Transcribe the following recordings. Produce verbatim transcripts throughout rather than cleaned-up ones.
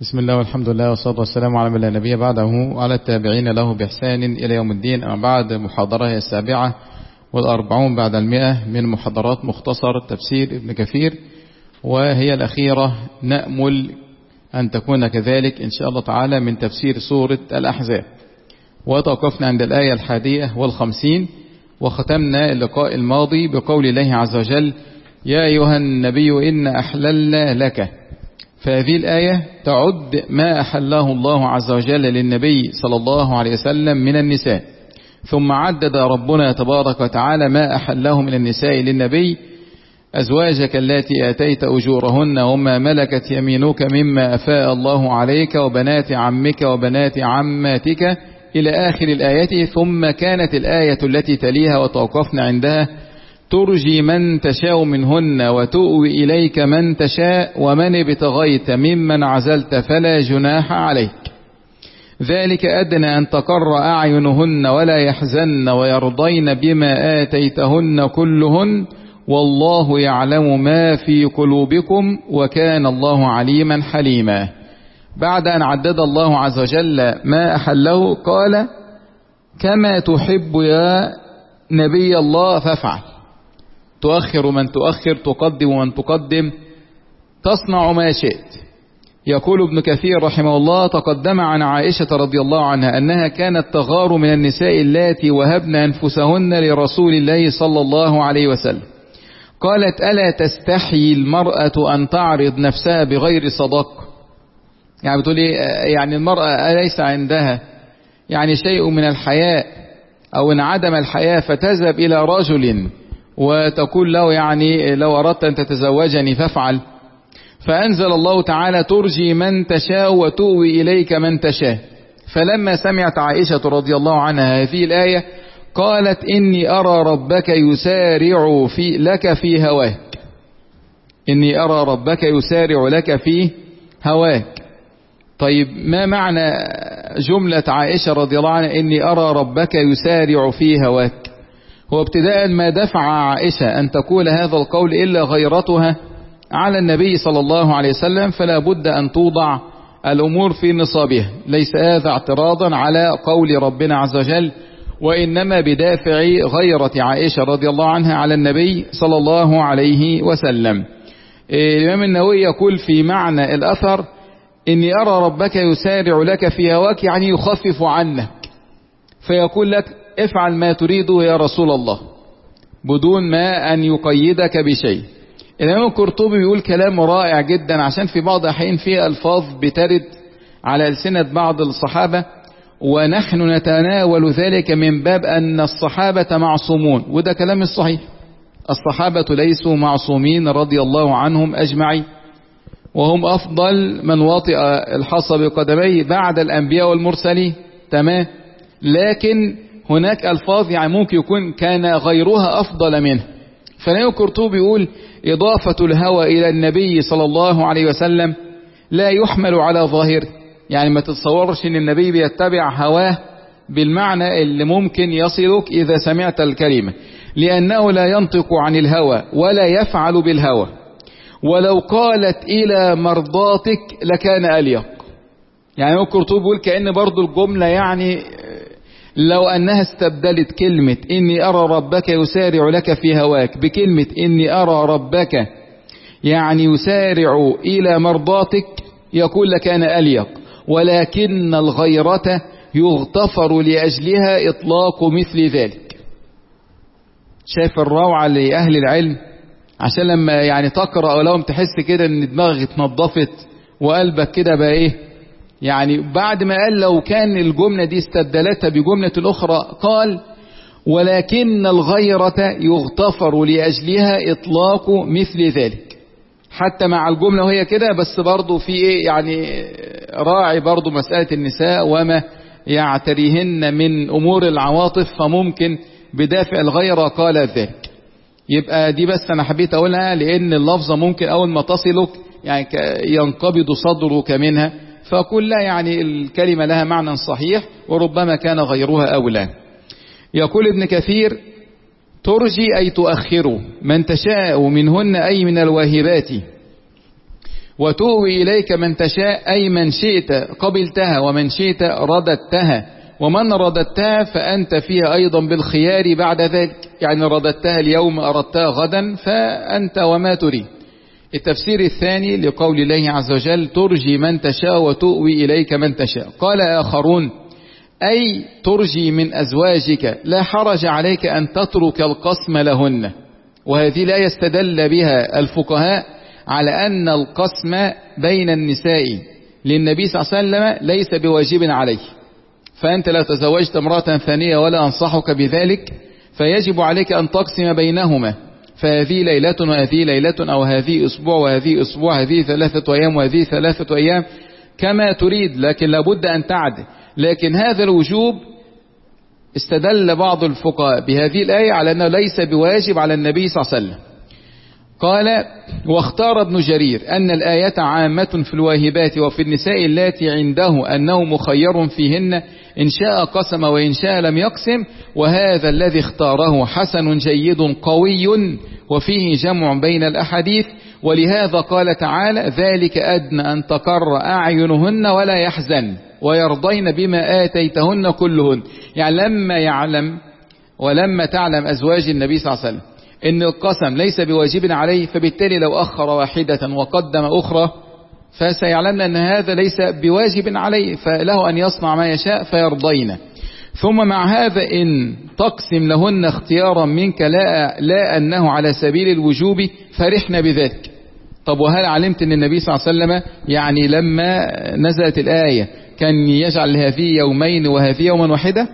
بسم الله والحمد لله والصلاة والسلام على من لا نبي بعده وعلى التابعين له بإحسان إلى يوم الدين. أما بعد، محاضرة هي السابعة والأربعون بعد المئة من محاضرات مختصر تفسير ابن كثير، وهي الأخيرة نأمل أن تكون كذلك إن شاء الله تعالى من تفسير سورة الأحزاب. وتوقفنا عند الآية الحادية والخمسين، وختمنا اللقاء الماضي بقول الله عز وجل: يا أيها النبي إن أحللنا لك. فهذه الآية تعد ما أحله الله عز وجل للنبي صلى الله عليه وسلم من النساء، ثم عدد ربنا تبارك وتعالى ما أحله من النساء للنبي: أزواجك التي آتيت أجورهن وما ملكت يمينك مما أفاء الله عليك وبنات عمك وبنات عماتك إلى آخر الآية. ثم كانت الآية التي تليها وتوقفنا عندها: ترجي من تشاء منهن وتؤوي إليك من تشاء ومن ابتغيت ممن عزلت فلا جناح عليك، ذلك أدنى أن تقر أعينهن ولا يحزن ويرضين بما آتيتهن كلهن والله يعلم ما في قلوبكم وكان الله عليما حليما. بعد أن عدد الله عز وجل ما أحله قال: كما تحب يا نبي الله فافعل. تؤخر من تؤخر، تقدم من تقدم، تصنع ما شئت. يقول ابن كثير رحمه الله: تقدم عن عائشة رضي الله عنها أنها كانت تغار من النساء اللاتي وهبن أنفسهن لرسول الله صلى الله عليه وسلم. قالت: ألا تستحيي المرأة أن تعرض نفسها بغير صدق؟ يعني بتقول يعني المرأة أليس عندها يعني شيء من الحياء، أو انعدم الحياء فتذهب إلى رجل وتقول له يعني لو أردت أن تتزوجني فافعل؟ فأنزل الله تعالى: ترجي من تشاء وتؤوي إليك من تشاء. فلما سمعت عائشة رضي الله عنها هذه الآية قالت: إني أرى ربك يسارع في لك في هواك. إني أرى ربك يسارع لك في هواك. طيب، ما معنى جملة عائشة رضي الله عنها إني أرى ربك يسارع في هواك؟ هو ابتداء ما دفع عائشة أن تقول هذا القول إلا غيرتها على النبي صلى الله عليه وسلم، فلا بد أن توضع الأمور في نصابها. ليس هذا اعتراضا على قول ربنا عز وجل، وإنما بدافع غيرة عائشة رضي الله عنها على النبي صلى الله عليه وسلم. الإمام النووي يقول في معنى الأثر: إني أرى ربك يسارع لك في هواك، يعني يخفف عنك، فيقول لك افعل ما تريده يا رسول الله بدون ما أن يقيدك بشيء. الإمام القرطبي بيقول كلام رائع جدا، عشان في بعض الأحيان في ألفاظ بترد على ألسنة بعض الصحابة ونحن نتناول ذلك من باب أن الصحابة معصومون، وده كلام الصحيح. الصحابة ليسوا معصومين رضي الله عنهم أجمعين، وهم أفضل من وطئ الحصى بقدميه بعد الأنبياء والمرسلين، تمام. لكن هناك ألفاظ يعني ممكن يكون كان غيرها أفضل منه. فالإمام القرطبي يقول: إضافة الهوى إلى النبي صلى الله عليه وسلم لا يحمل على ظاهره. يعني ما تتصورش ان النبي بيتبع هواه بالمعنى اللي ممكن يصلك إذا سمعت الكلمة، لأنه لا ينطق عن الهوى ولا يفعل بالهوى، ولو قالت إلى مرضاتك لكان أليق. يعني القرطبي بيقول كأن برضو الجملة يعني لو أنها استبدلت كلمة إني أرى ربك يسارع لك في هواك بكلمة إني أرى ربك يعني يسارع إلى مرضاتك يقول لكان أليق. ولكن الغيرة يغتفر لأجلها إطلاق مثل ذلك. شايف الروعة لأهل العلم؟ عشان لما يعني تقرأ أو لهم تحس كده إن دماغك اتنضفت وقلبك كده بقى إيه يعني. بعد ما قال لو كان الجملة دي استبدلتها بجملة أخرى قال: ولكن الغيرة يغتفر لأجلها إطلاق مثل ذلك. حتى مع الجملة وهي كده بس برضو في إيه يعني راعي برضو مسألة النساء وما يعتريهن من أمور العواطف، فممكن بدافع الغيرة قال ذلك. يبقى دي بس أنا حبيت أقولها لأن اللفظة ممكن أول ما تصلك يعني ينقبض صدرك منها، فقل لا يعني الكلمة لها معنى صحيح وربما كان غيرها أولى. يقول ابن كثير: ترجي أي تؤخر من تشاء منهن أي من الواهبات، وتؤوي إليك من تشاء أي من شئت قبلتها ومن شئت رددتها، ومن رددتها فأنت فيها أيضا بالخيار بعد ذلك، يعني رددتها اليوم أردتها غدا فأنت وما تريد. التفسير الثاني لقول الله عز وجل ترجي من تشاء وتؤوي إليك من تشاء، قال آخرون أي ترجي من أزواجك لا حرج عليك أن تترك القسم لهن. وهذه لا يستدل بها الفقهاء على أن القسم بين النساء للنبي صلى الله عليه وسلم ليس بواجب عليه، فأنت لا تزوجت امرأة ثانية ولا أنصحك بذلك فيجب عليك أن تقسم بينهما، فهذه ليلة وهذه ليلة، أو هذه أسبوع وهذه أسبوع، هذه ثلاثة أيام وهذه ثلاثة أيام كما تريد، لكن لابد أن تعدل. لكن هذا الوجوب استدل بعض الفقهاء بهذه الآية على أنه ليس بواجب على النبي صلى الله عليه وسلم. قال واختار ابن جرير أن الآية عامة في الواهبات وفي النساء اللاتي عنده أنه مخير فيهن إن شاء قسم وإن شاء لم يقسم، وهذا الذي اختاره حسن جيد قوي وفيه جمع بين الأحاديث، ولهذا قال تعالى ذلك أدنى أن تقر أعينهن ولا يحزن ويرضين بما آتيتهن كلهن. يعني لما يعلم ولما تعلم أزواج النبي صلى الله عليه وسلم إن القسم ليس بواجب عليه، فبالتالي لو أخر واحدة وقدم أخرى فسيعلمن أن هذا ليس بواجب عليه، فله أن يصنع ما يشاء فيرضين. ثم مع هذا إن تقسم لهن اختيارا منك لا, لا أنه على سبيل الوجوب فرحنا بذلك. طب وهل علمت أن النبي صلى الله عليه وسلم يعني لما نزلت الآية كان يجعل هذه يومين وهذه يوما واحدة؟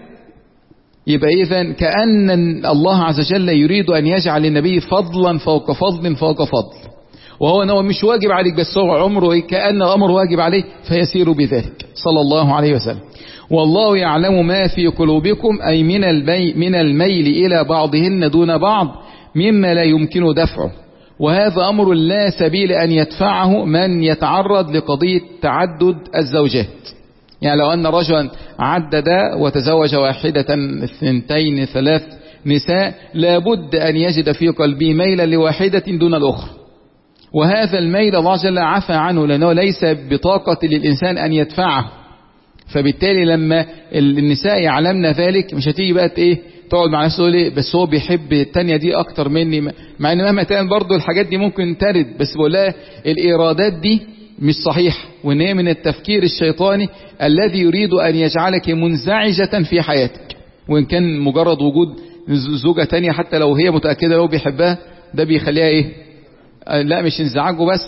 يبقى إذن كأن الله عز وجل يريد أن يجعل النبي فضلا فوق فضل فوق فضل، وهو أنه مش واجب عليك بس هو عمره كأن الأمر واجب عليه فيسير بذلك صلى الله عليه وسلم. والله يعلم ما في قلوبكم أي من المي من الميل إلى بعضهن دون بعض مما لا يمكن دفعه، وهذا أمر لا سبيل أن يدفعه من يتعرض لقضية تعدد الزوجات. يعني لو أن رجلا عدد وتزوج واحدة اثنتين ثلاث نساء لابد أن يجد في قلبه ميلا لواحدة دون الأخرى، وهذا الميل الله جل عفى عنه لأنه ليس بطاقة للإنسان أن يدفعه. فبالتالي لما النساء يعلمن ذلك مش هتيجي بقى ايه تقعد مع نفسه تقول ايه بس هو بيحب التانية دي اكتر مني، مع ان مهما كان برضو الحاجات دي ممكن ترد، بس بقول لها الايرادات دي مش صحيح، وان هي من التفكير الشيطاني الذي يريد ان يجعلك منزعجة في حياتك. وان كان مجرد وجود زوجة تانية حتى لو هي متأكدة لو بيحبها ده بيخليها ايه لا مش انزعاجه بس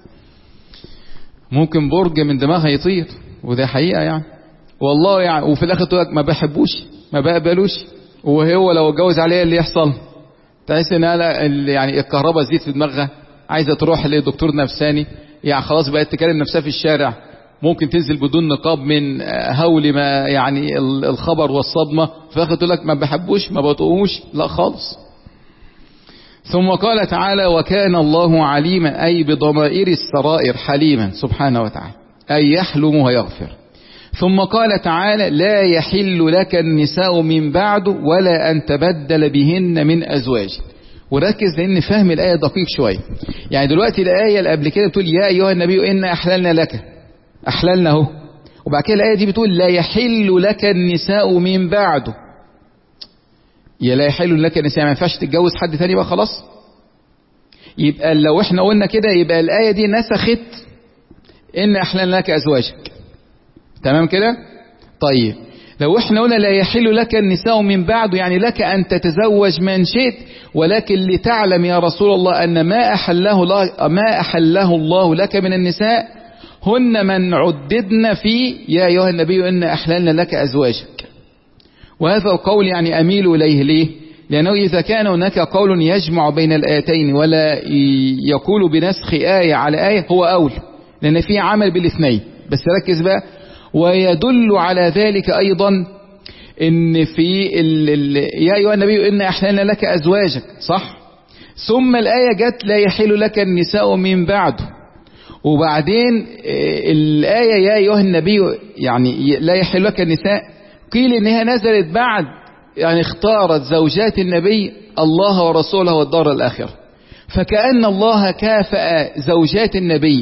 ممكن برج من دماغها يطير، وده حقيقة يعني والله يعني. وفي الاخر تقول لك ما بحبوش ما بقبلوش، وهو لو اتجوز عليها اللي يحصل تحس ان يعني الكهرباء زيت في دماغها، عايزه تروح لدكتور نفساني، يعني خلاص بقت تكلم نفسها في الشارع، ممكن تنزل بدون نقاب من هول ما يعني الخبر والصدمه، في الاخر تقول لك ما بحبوش ما بطقوش لا خالص. ثم قال تعالى وكان الله عليما أي بضمائر السرائر حليما سبحانه وتعالى أي يحلم ويغفر. ثم قال تعالى لا يحل لك النساء من بعد ولا أن تبدل بهن من أزواج. وركز لأن فهم الآية دقيق شوية. يعني دلوقتي الآية اللي قبل كده بتقول يا أيها النبي إن أحللنا لك، أحللنا اهو، وبعد كده الآية دي بتقول لا يحل لك النساء من بعده. يا لا يحل لك النساء ما ينفعش تتجوز حد ثاني بقى خلاص؟ يبقى لو احنا قلنا كده يبقى الآية دي نسخت إن أحللنا لك أزواجك، تمام كده؟ طيب لو احنا قلنا لا يحل لك النساء من بعده يعني لك أن تتزوج من شئت، ولكن لتعلم يا رسول الله أن ما أحله الله, ما أحله الله لك من النساء هن من عددن في يا أيها النبي إن أحللنا لك أزواجك. وهذا القول يعني أميل إليه ليه؟ لأنه إذا كان هناك قول يجمع بين الآيتين ولا يقول بنسخ آية على آية هو أول، لأن فيه عمل بالاثنين. بس ركز بقى، ويدل على ذلك أيضا إن في ال ال يا أيها النبي إن أحللنا لك أزواجك صح؟ ثم الآية جت لا يحل لك النساء من بعده، وبعدين الآية يا أيها النبي يعني لا يحل لك النساء قيل إنها نزلت بعد يعني اختارت زوجات النبي الله ورسوله والدار الآخرة، فكأن الله كافأ زوجات النبي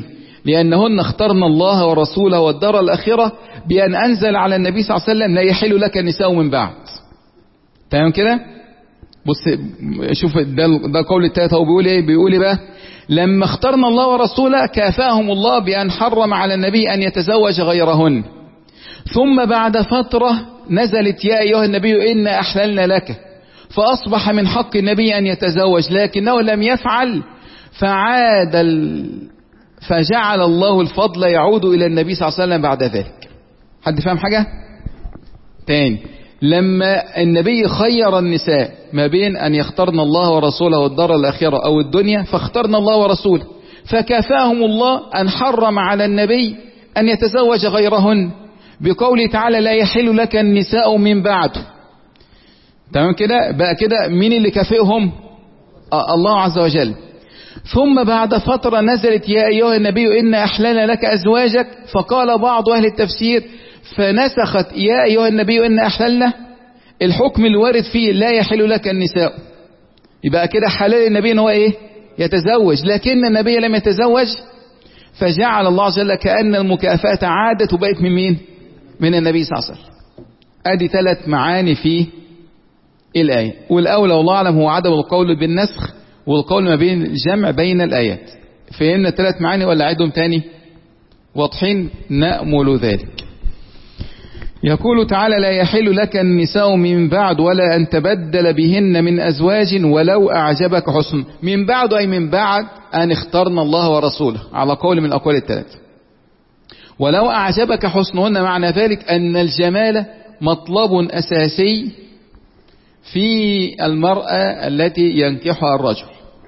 لأنهن اخترن الله ورسوله والدار الآخرة بأن أنزل على النبي صلى الله عليه وسلم لا يحل لك النساء من بعد. تمام كده؟ بص شوف ده ده قول التالت، هو بيقول ايه؟ بيقول ايه بقى؟ لما اخترنا الله ورسوله كافاهم الله بأن حرم على النبي أن يتزوج غيرهن، ثم بعد فترة نزلت يا أيها النبي إنا أحللنا لك، فأصبح من حق النبي أن يتزوج لكنه لم يفعل، فعاد ال... فجعل الله الفضل يعود إلى النبي صلى الله عليه وسلم بعد ذلك. حد فاهم حاجة؟ تاني، لما النبي خير النساء ما بين أن يختارن الله ورسوله والدار الآخرة أو الدنيا، فاخترن الله ورسوله، فكافاهم الله أن حرم على النبي أن يتزوج غيرهن بقوله تعالى لا يحل لك النساء من بعده. تمام كده؟ بقى كده مين اللي كافئهم؟ آه الله عز وجل. ثم بعد فترة نزلت يا أيها النبي إنا أحللنا لك أزواجك، فقال بعض أهل التفسير فنسخت يا أيها النبي إنا أحللنا الحكم الوارد فيه لا يحل لك النساء، يبقى كده حلال النبي إن هو إيه؟ يتزوج، لكن النبي لم يتزوج، فجعل الله عز وجل كأن المكافأة عادت وبقت من مين؟ من النبي صلى الله عليه وسلم. أدي ثلاث معاني في الآية، والأولى والله أعلم هو عدم القول بالنسخ والقول ما بين الجمع بين الآيات. فهمنا ثلاث معاني ولا عيدهم تاني؟ واضحين؟ نأمل ذلك. يقول تعالى لا يحل لك النساء من بعد ولا أن تبدل بهن من أزواج ولو أعجبك حسن. من بعد أي من بعد أن اخترنا الله ورسوله على قول من الأقوال الثلاثة. ولو أعجبك حسنهن معنى ذلك أن الجمال مطلب أساسي في المرأة التي ينكحها الرجل.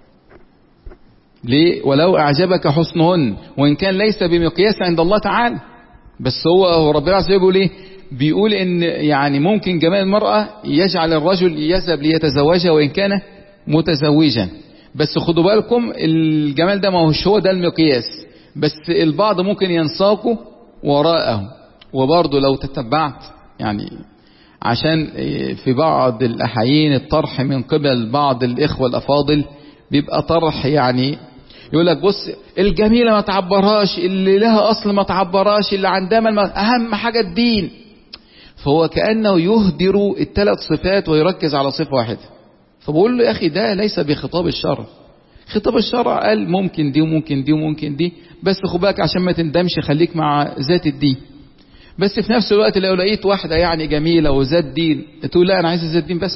ليه؟ ولو أعجبك حسنهن، وإن كان ليس بمقياس عند الله تعالى، بس هو هو ربنا عز وجل بيقول إيه؟ بيقول إن يعني ممكن جمال المرأة يجعل الرجل يذهب ليتزوجها وإن كان متزوجا، بس خدوا بالكم الجمال ده ما هوش هو ده المقياس، بس البعض ممكن ينساقوا وراءه. وبرضه لو تتبعت يعني عشان في بعض الأحيان الطرح من قبل بعض الإخوة الأفاضل بيبقى طرح يعني يقول لك بص الجميلة ما تعبرهاش، اللي لها أصل ما تعبرهاش، اللي عندها ما أهم حاجة الدين. فهو كأنه يهدر الثلاث صفات ويركز على صفة واحدة. فبقول له يا أخي ده ليس بخطاب الشرع. خطاب الشرع قال ممكن دي وممكن دي وممكن دي، بس خد بالك عشان ما تندمش خليك مع ذات الدين. بس في نفس الوقت لو لقيت واحدة يعني جميلة وذات دين تقول لا أنا عايز ذات دين بس،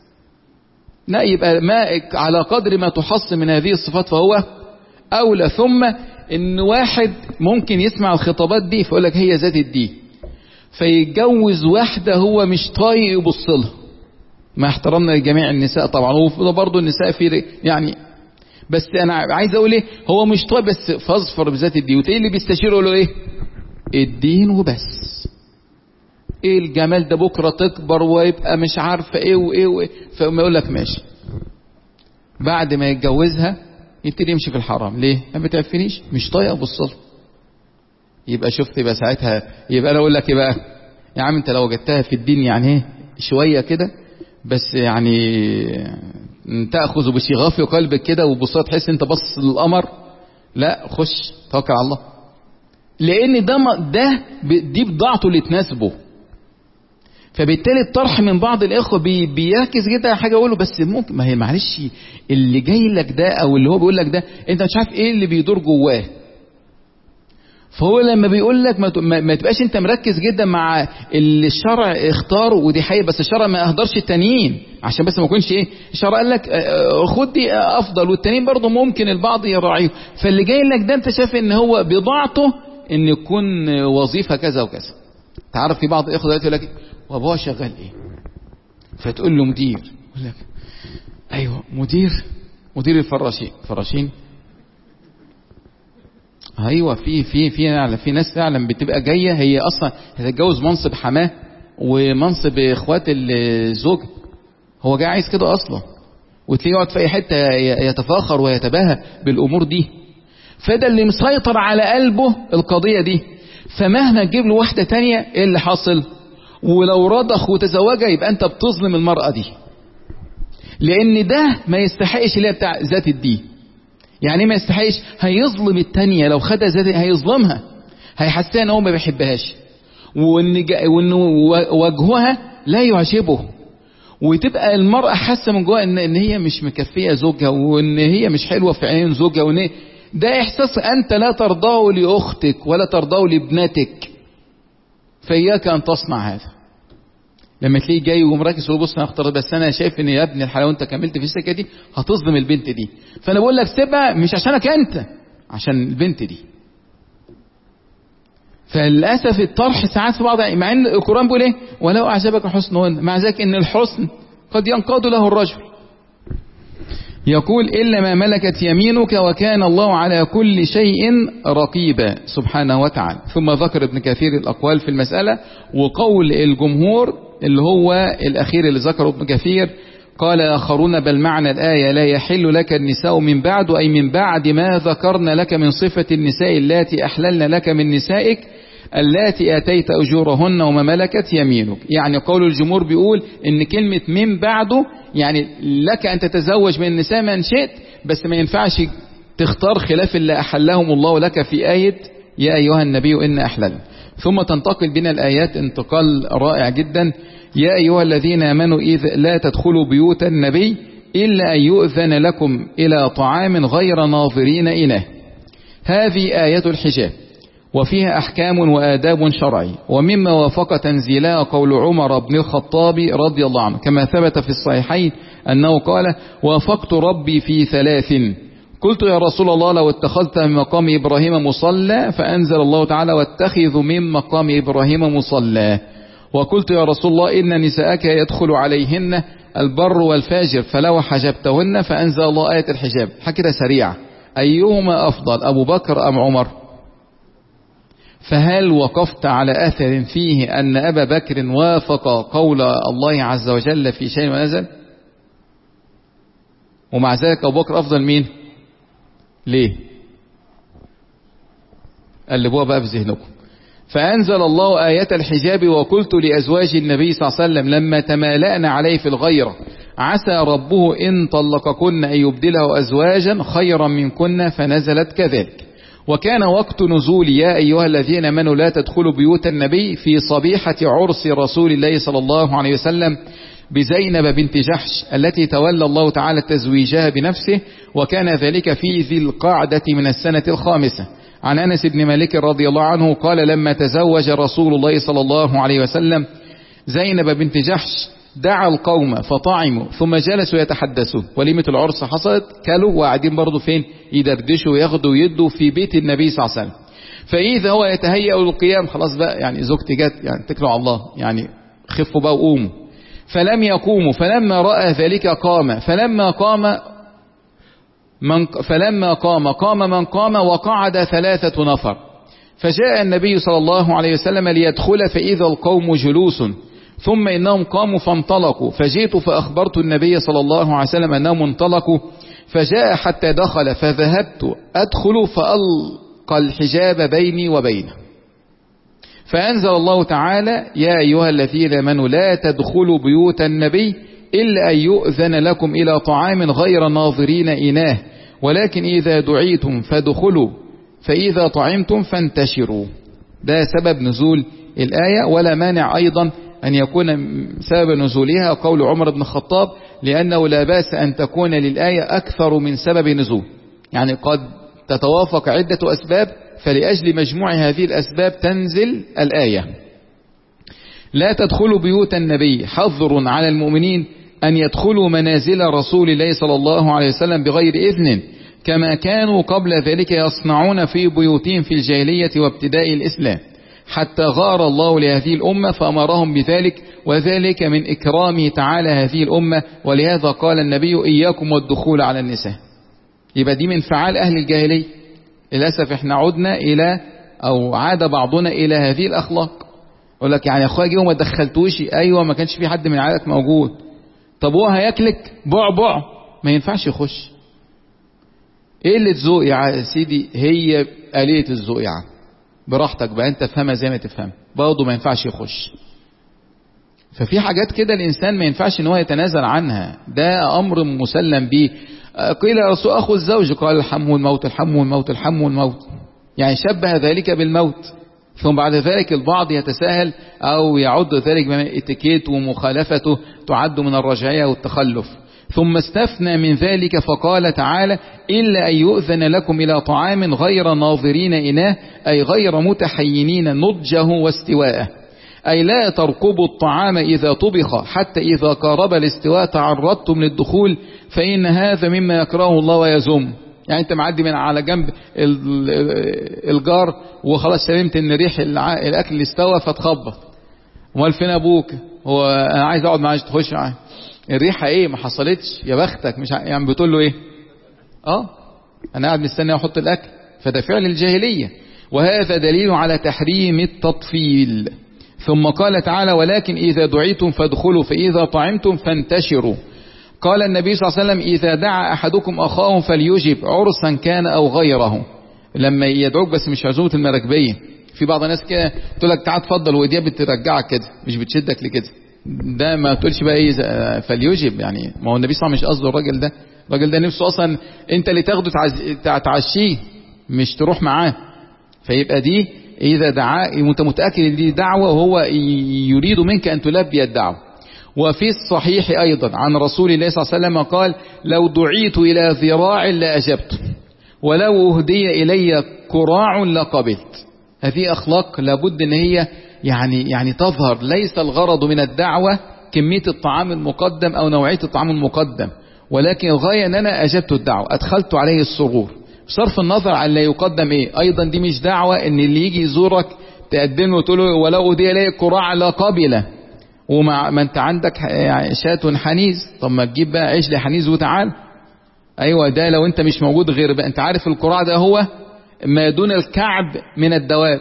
لا يبقى ما على قدر ما تحصل من هذه الصفات فهو أولى. ثم إن واحد ممكن يسمع الخطابات دي فيقول لك هي ذات الدين، فيتجوز واحدة هو مش طايق يبص لها، مع احترامنا لجميع النساء طبعا، وبرضه النساء في يعني، بس أنا عايز أقول إيه، هو مش طايق بس فاظفر بذات الدين، وتلاقي اللي بيستشيره يقول له إيه؟ الدين وبس. ايه الجمال ده بكرة تكبر ويبقى مش عارفة ايه وايه وايه، فما يقول لك ماشي. بعد ما يتجوزها يبتدي يمشي في الحرام. ليه؟ ما بتعرفنيش، مش طايق ابص له. يبقى شفت يبقى ساعتها يبقى انا اقول لك ايه بقى؟ يا عم انت لو جبتها في الدين يعني ايه شوية كده بس يعني تأخذ بشغاف قلبك كده وبصها تحس انت بص للقمر، لا خش توكل على الله، لان ده ده دي بضاعته اللي تناسبه. فبالتالي الطرح من بعض الاخوه بي بيركز جدا على حاجه اقوله بس ممكن ما هي معلش اللي جاي لك ده او اللي هو بيقول لك ده انت مش عارف ايه اللي بيدور جواه. فهو لما بيقول لك ما, ما, ما تبقاش انت مركز جدا مع اللي الشرع اختاره، ودي حقيقه، بس الشرع ما اهدرش التانيين عشان بس ما يكونش ايه الشرع قال لك خد دي افضل والتانيين برضه ممكن البعض يراعيه. فاللي جاي لك ده انت شايف ان هو بضاعته ان يكون وظيفه كذا وكذا. تعرف في بعض الاخوه دلوقتي يقول لك وابوها شغال ايه؟ فتقول له مدير، يقول لك ايوه مدير مدير الفراشين. فراشين ايوه في في في في ناس فعلا بتبقى جايه هي اصلا هتتجوز منصب حماه ومنصب اخوات الزوج، هو جاي عايز كده اصلا، وتلاقيه يقعد في اي حته يتفاخر ويتباهى بالامور دي. فده اللي مسيطر على قلبه القضيه دي. فمهما تجيب له واحده تانية ايه اللي حاصل؟ ولو رضخ وتزوجها يبقى انت بتظلم المرأة دي، لان ده ما يستحقش اللي هي بتاع ذات الدين. يعني ما يستحقش، هيظلم التانية لو خدها ذاتي، هيظلمها، هيحسها ان هو ما بيحبهاش، وان وان وجهها لا يعجبه، وتبقى المرأة حاسة من جواها ان ان هي مش مكفية زوجها، وان هي مش حلوة في عين زوجها، وان ده احساس انت لا ترضاه لاختك ولا ترضاه لابنتك. فإياك ان تصنع هذا. لما تلاقيه جاي ومركز وبص انا اختار، بس انا شايف ان يا ابن الحلاوه انت كملت في السكه دي هتظلم البنت دي، فانا بقول لك سيبها مش عشانك انت، عشان البنت دي. فللاسف الطرح ساعات في بعض، مع ان القران بيقول ايه؟ ولو اعجبك حسنهن، مع ذلك ان الحسن قد ينقاد له الرجل. يقول الا ما ملكت يمينك وكان الله على كل شيء رقيبا سبحانه وتعالى. ثم ذكر ابن كثير الاقوال في المساله، وقول الجمهور اللي هو الاخير اللي ذكره ابن كثير، قال اخرون بل معنى الايه لا يحل لك النساء من بعد، اي من بعد ما ذكرنا لك من صفه النساء اللاتي احللن لك من نسائك اللاتي اتيت اجورهن وما ملكت يمينك. يعني قول الجمهور بيقول ان كلمه من بعده يعني لك ان تتزوج من النساء من شئت، بس ما ينفعش تختار خلاف اللي احلهم الله لك في ايه يا ايها النبي ان احللنا. ثم تنتقل بنا الايات انتقال رائع جدا. يا ايها الذين امنوا اذ لا تدخلوا بيوت النبي الا ان يؤذن لكم الى طعام غير ناظرين اناه. هذه ايه الحجاب، وفيها أحكام وآداب شرعي، ومما وافق تنزيلها قول عمر بن الخطاب رضي الله عنه، كما ثبت في الصحيحين أنه قال وافقت ربي في ثلاث، قلت يا رسول الله لو اتخذت من مقام إبراهيم مصلى، فأنزل الله تعالى واتخذوا من مقام إبراهيم مصلى، وقلت يا رسول الله إن نساءك يدخل عليهن البر والفاجر فلو حجبتهن، فأنزل الله آية الحجاب. حكرة سريعة، أيهما أفضل أبو بكر أم عمر؟ فهل وقفت على أثر فيه أن أبا بكر وافق قول الله عز وجل في شيء ونزل؟ ومع ذلك أبو بكر أفضل مين؟ ليه؟ قلبوها بقى في ذهنكم. فأنزل الله آية الحجاب وقلت لأزواج النبي صلى الله عليه وسلم لما تمالأنا عليه في الغيرة عسى ربه إن طلقكن أن يبدله أزواجا خيرا منكن، فنزلت كذلك. وكان وقت نزول يا أيها الذين آمنوا لا تدخلوا بيوت النبي في صبيحة عرس رسول الله صلى الله عليه وسلم بزينب بنت جحش التي تولى الله تعالى تزويجها بنفسه، وكان ذلك في ذي القعدة من السنة الخامسة. عن أنس بن مالك رضي الله عنه قال لما تزوج رسول الله صلى الله عليه وسلم زينب بنت جحش دعا القوم فطعموا ثم جلسوا يتحدثوا. وليمة العرس حصلت، كلوا وقاعدين برضو فين؟ يدردشوا وياخدوا ويدوا في بيت النبي صلى الله عليه وسلم. فإذا هو يتهيأ للقيام، خلاص بقى يعني زوجتي جت، يعني اتكلوا على الله، يعني خفوا بقى وقوموا. فلم يقوموا، فلما رأى ذلك قام، فلما قام من فلما قام قام من قام وقعد ثلاثة نفر. فجاء النبي صلى الله عليه وسلم ليدخل فإذا القوم جلوس، ثم إنهم قاموا فانطلقوا، فجئت فأخبرت النبي صلى الله عليه وسلم أنهم انطلقوا، فجاء حتى دخل، فذهبت أدخل فألقى الحجاب بيني وبينه. فأنزل الله تعالى يا أيها الذين آمنوا لا تدخلوا بيوت النبي إلا أن يؤذن لكم إلى طعام غير ناظرين إناه، ولكن إذا دعيتم فادخلوا فإذا طعمتم فانتشروا. ده سبب نزول الآية. ولا مانع أيضا أن يكون سبب نزولها قول عمر بن الخطاب، لأنه لا بأس أن تكون للآية أكثر من سبب نزول، يعني قد تتوافق عدة أسباب، فلأجل مجموع هذه الأسباب تنزل الآية. لا تدخلوا بيوت النبي، حظر على المؤمنين أن يدخلوا منازل رسول الله صلى الله عليه وسلم بغير إذن، كما كانوا قبل ذلك يصنعون في بيوتهم في الجاهلية وابتداء الإسلام، حتى غار الله لهذه الأمة فأمرهم بذلك، وذلك من إكرامه تعالى هذه الأمة. ولهذا قال النبي إياكم والدخول على النساء. يبقى دي من فعال أهل الجاهلية. للأسف احنا عدنا إلى أو عاد بعضنا إلى هذه الأخلاق. يقول لك يعني أخويا جه وما دخلتوش، أيوة ما كانش في حد من عائلتك موجود. طب هو هياكلك بعبع، ما ينفعش يخش. ايه اللي تذوق يا سيدي؟ هي آلية الذوق يا عم، براحتك بقى انت تفهمها زي ما تفهم، برضه ما ينفعش يخش. ففي حاجات كده الانسان ما ينفعش ان هو يتنازل عنها، ده امر مسلم به. قيل يا رسول أخو الزوج، قال الحم والموت الحم والموت الحم والموت، يعني شبه ذلك بالموت. ثم بعد ذلك البعض يتساهل أو يعد ذلك من اتيكيت ومخالفته تعد من الرجعية والتخلف. ثم استثنى من ذلك فقال تعالى إلا أن يؤذن لكم إلى طعام غير ناظرين إناه، أي غير متحينين نضجه واستواءه، أي لا ترقبوا الطعام إذا طبخ حتى إذا قارب الاستواء تعرضتم للدخول، فإن هذا مما يكرهه الله ويذم. يعني أنت معدي من على جنب الجار وخلاص سلمت إن ريح الأكل استوى فتخبط، امال فين أبوك؟ هو أنا عايز أقعد معاش تخش معاه، الريحة إيه ما حصلتش يا بختك، مش يعني بتقول له إيه؟ آه أنا قاعد مستني أحط الأكل. فده فعل الجاهلية، وهذا دليل على تحريم التطفيل. ثم قال تعالى ولكن إذا دعيتم فادخلوا فإذا طعمتم فانتشروا. قال النبي صلى الله عليه وسلم إذا دعا أحدكم أخاه فليجب عرسا كان أو غيره، لما يدعوك بس مش عزومة المراكبية. في بعض الناس كده تقول لك تعال اتفضل ودي بترجعك كده مش بتشدك لكده، ده ما تقولش بقى ايه فليجب، يعني ما هو النبي صلى الله عليه وسلم مش قصده الراجل ده، الراجل ده نفسه اصلا انت اللي تاخده تعشيه مش تروح معاه. فيبقى دي اذا دعا انت متاكد ان دي دعوه وهو يريد منك ان تلبي الدعوه. وفي الصحيح ايضا عن رسول الله صلى الله عليه وسلم قال لو دعيت الى ذراع لاجبت ولو اهدي الي كراع لقبلت. هذه اخلاق لابد ان هي يعني يعني تظهر. ليس الغرض من الدعوة كمية الطعام المقدم أو نوعية الطعام المقدم، ولكن الغاية أن أنا أجبت الدعوة أدخلت عليه السرور، بصرف النظر عن لا يقدم إيه. أيضا دي مش دعوة أن اللي يجي يزورك تقدمه وتقول له ولو أدي لي كراع لا قابلة، وما ما أنت عندك شاة حنيز، طب ما تجيب بقى عجل حنيز وتعال. أيوة ده لو أنت مش موجود غير بقى. أنت عارف الكراع ده هو ما دون الكعب من الدواب،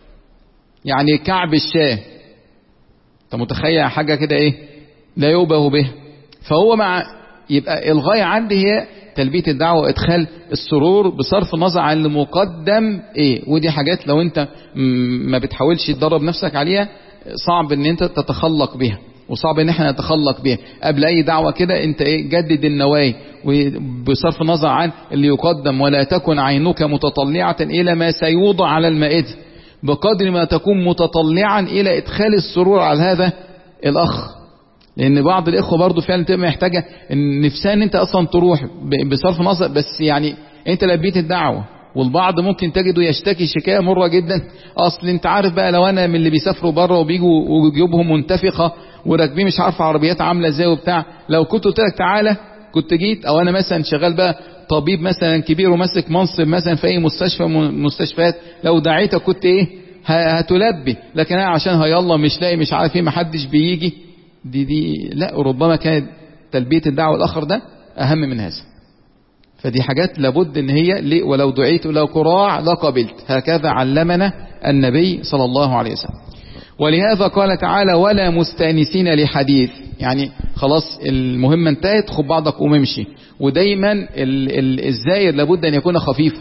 يعني كعب الشاه، انت متخيل حاجة كده ايه لا يوبه به. فهو مع يبقى الغاية عندي هي تلبية الدعوة وادخال السرور بصرف النظر عن المقدم ايه. ودي حاجات لو انت ما بتحاولش تدرب نفسك عليها صعب ان انت تتخلق بها، وصعب ان احنا نتخلق بها. قبل اي دعوة كده انت ايه جدد النوايا وبصرف النظر عن اللي يقدم، ولا تكن عينك متطلعة الى ما سيوضع على المائدة بقدر ما تكون متطلعا الى ادخال السرور على هذا الاخ. لان بعض الاخوه برضو فعلا تبقى محتاجه ان نفسان انت اصلا تروح بصرف نظر، بس يعني انت لبيت الدعوه. والبعض ممكن تجده يشتكي شكايه مره جدا، اصل انت عارف بقى لو انا من اللي بيسافروا بره وبيجوا وجيوبهم منتفخه وراكبين مش عارف عربيات عامله ازاي وبتاع، لو كنت قلت لك تعالى كنت جيت. او انا مثلا شغال بقى طبيب مثلا كبير وماسك منصب مثلا في اي مستشفى من مستشفيات، لو دعيتك كنت ايه هتلبي. لكن انا عشان هيلا مش لاقي مش عارف ايه محدش بيجي، دي دي لا، ربما كانت تلبية الدعوة الاخر ده اهم من هذا. فدي حاجات لابد ان هي ولو دعيت لو كراع لقبلت، هكذا علمنا النبي صلى الله عليه وسلم. ولهذا قال تعالى ولا مستانسين لحديث، يعني خلاص المهمة انتهت خد بعضك وممشي. ودايما ال ال الزائر لابد ان يكون خفيفا،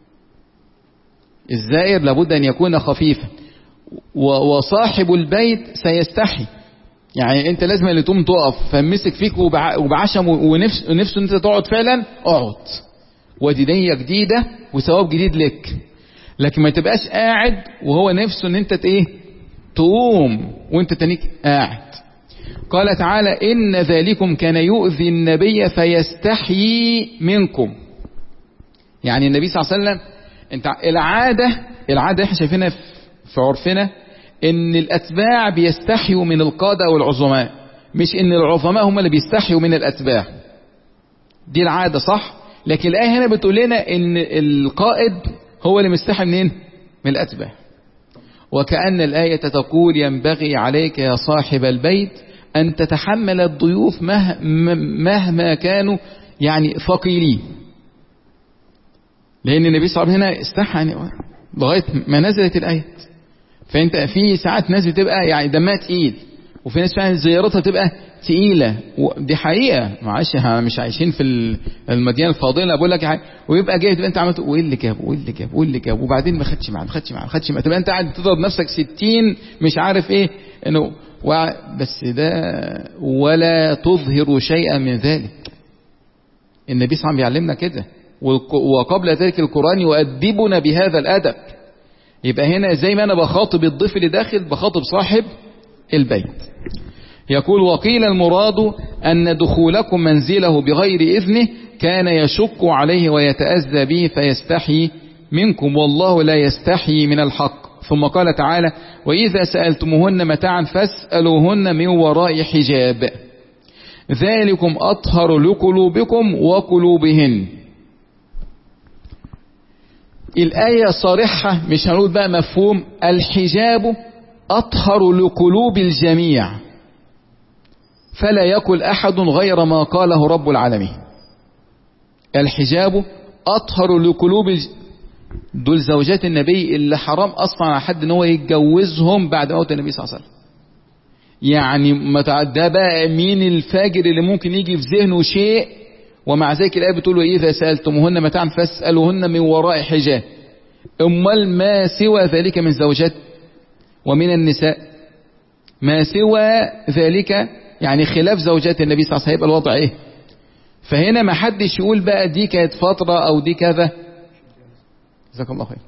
الزائر لابد ان يكون خفيفا. وصاحب البيت سيستحي، يعني انت لازم اللي تقوم تقف فمسك فيك وبعشم ونفس ونفسه انت تقعد فعلا اقعد، ودي نية جديدة وثواب جديد لك. لكن ما تبقاش قاعد وهو نفسه ان انت ايه تقوم وانت تنيك قاعد. قال تعالى إن ذلكم كان يؤذي النبي فيستحيي منكم. يعني النبي صلى الله عليه وسلم انت العادة العادة احنا شايفينها في عرفنا ان الاتباع بيستحيوا من القادة والعظماء، مش ان العظماء هم اللي بيستحيوا من الاتباع. دي العادة صح، لكن الآية هنا بتقول لنا ان القائد هو اللي مستحي منين؟ من الاتباع. وكأن الآية تقول ينبغي عليك يا صاحب البيت أن تتحمل الضيوف مهما كانوا يعني ثقيلين. لأن النبي صلى الله عليه وسلم هنا استحى يعني لغاية ما نزلت الآية. فأنت في ساعات ناس بتبقى يعني دمها تقيل، وفي ناس فعلا زيارتها تبقى تقيلة، ودي حقيقة معلش مش عايشين في المدينة الفاضلة. بقول لك ويبقى جاي تبقى انت عملت وايه اللي جاب وايه اللي جاب وايه اللي جاب وبعدين ما خدش معاه ما خدش معاه ما خدش معاه تبقى انت قاعد تضرب نفسك ستين مش عارف ايه انه بس ده ولا تظهر شيئا من ذلك. النبي صلى الله عليه وسلم بيعلمنا كده، وقبل ذلك القرآن يؤدبنا بهذا الأدب. يبقى هنا زي ما أنا بخاطب الضيف اللي داخل بخاطب صاحب البيت. يقول وقيل المراد أن دخولكم منزله بغير إذنه كان يشق عليه ويتأذى به فيستحي منكم والله لا يستحي من الحق. ثم قال تعالى وإذا سألتموهن متاعا فاسألوهن من وراء حجاب ذلكم أطهر لقلوبكم وقلوبهن. الآية صريحة، مش هنقول بقى مفهوم. الحجاب أطهر لقلوب الجميع فلا يقل أحد غير ما قاله رب العالمين. الحجاب أطهر لقلوب الج... دول زوجات النبي اللي حرام أصلا على حد ان هو يتجوزهم بعد موت النبي صلى الله عليه وسلم. يعني ما ده بقى مين الفاجر اللي ممكن يجي في ذهنه شيء ومع ذلك الآية بتقول إذا سألتموهن متاعا فاسألوهن من وراء حجاب. أمال ما سوى ذلك من زوجات ومن النساء، ما سوى ذلك يعني خلاف زوجات النبي صلى الله عليه وسلم هيبقى الوضع ايه؟ فهنا ما حدش يقول بقى دي كانت فترة او دي كذا. جزاك الله خير.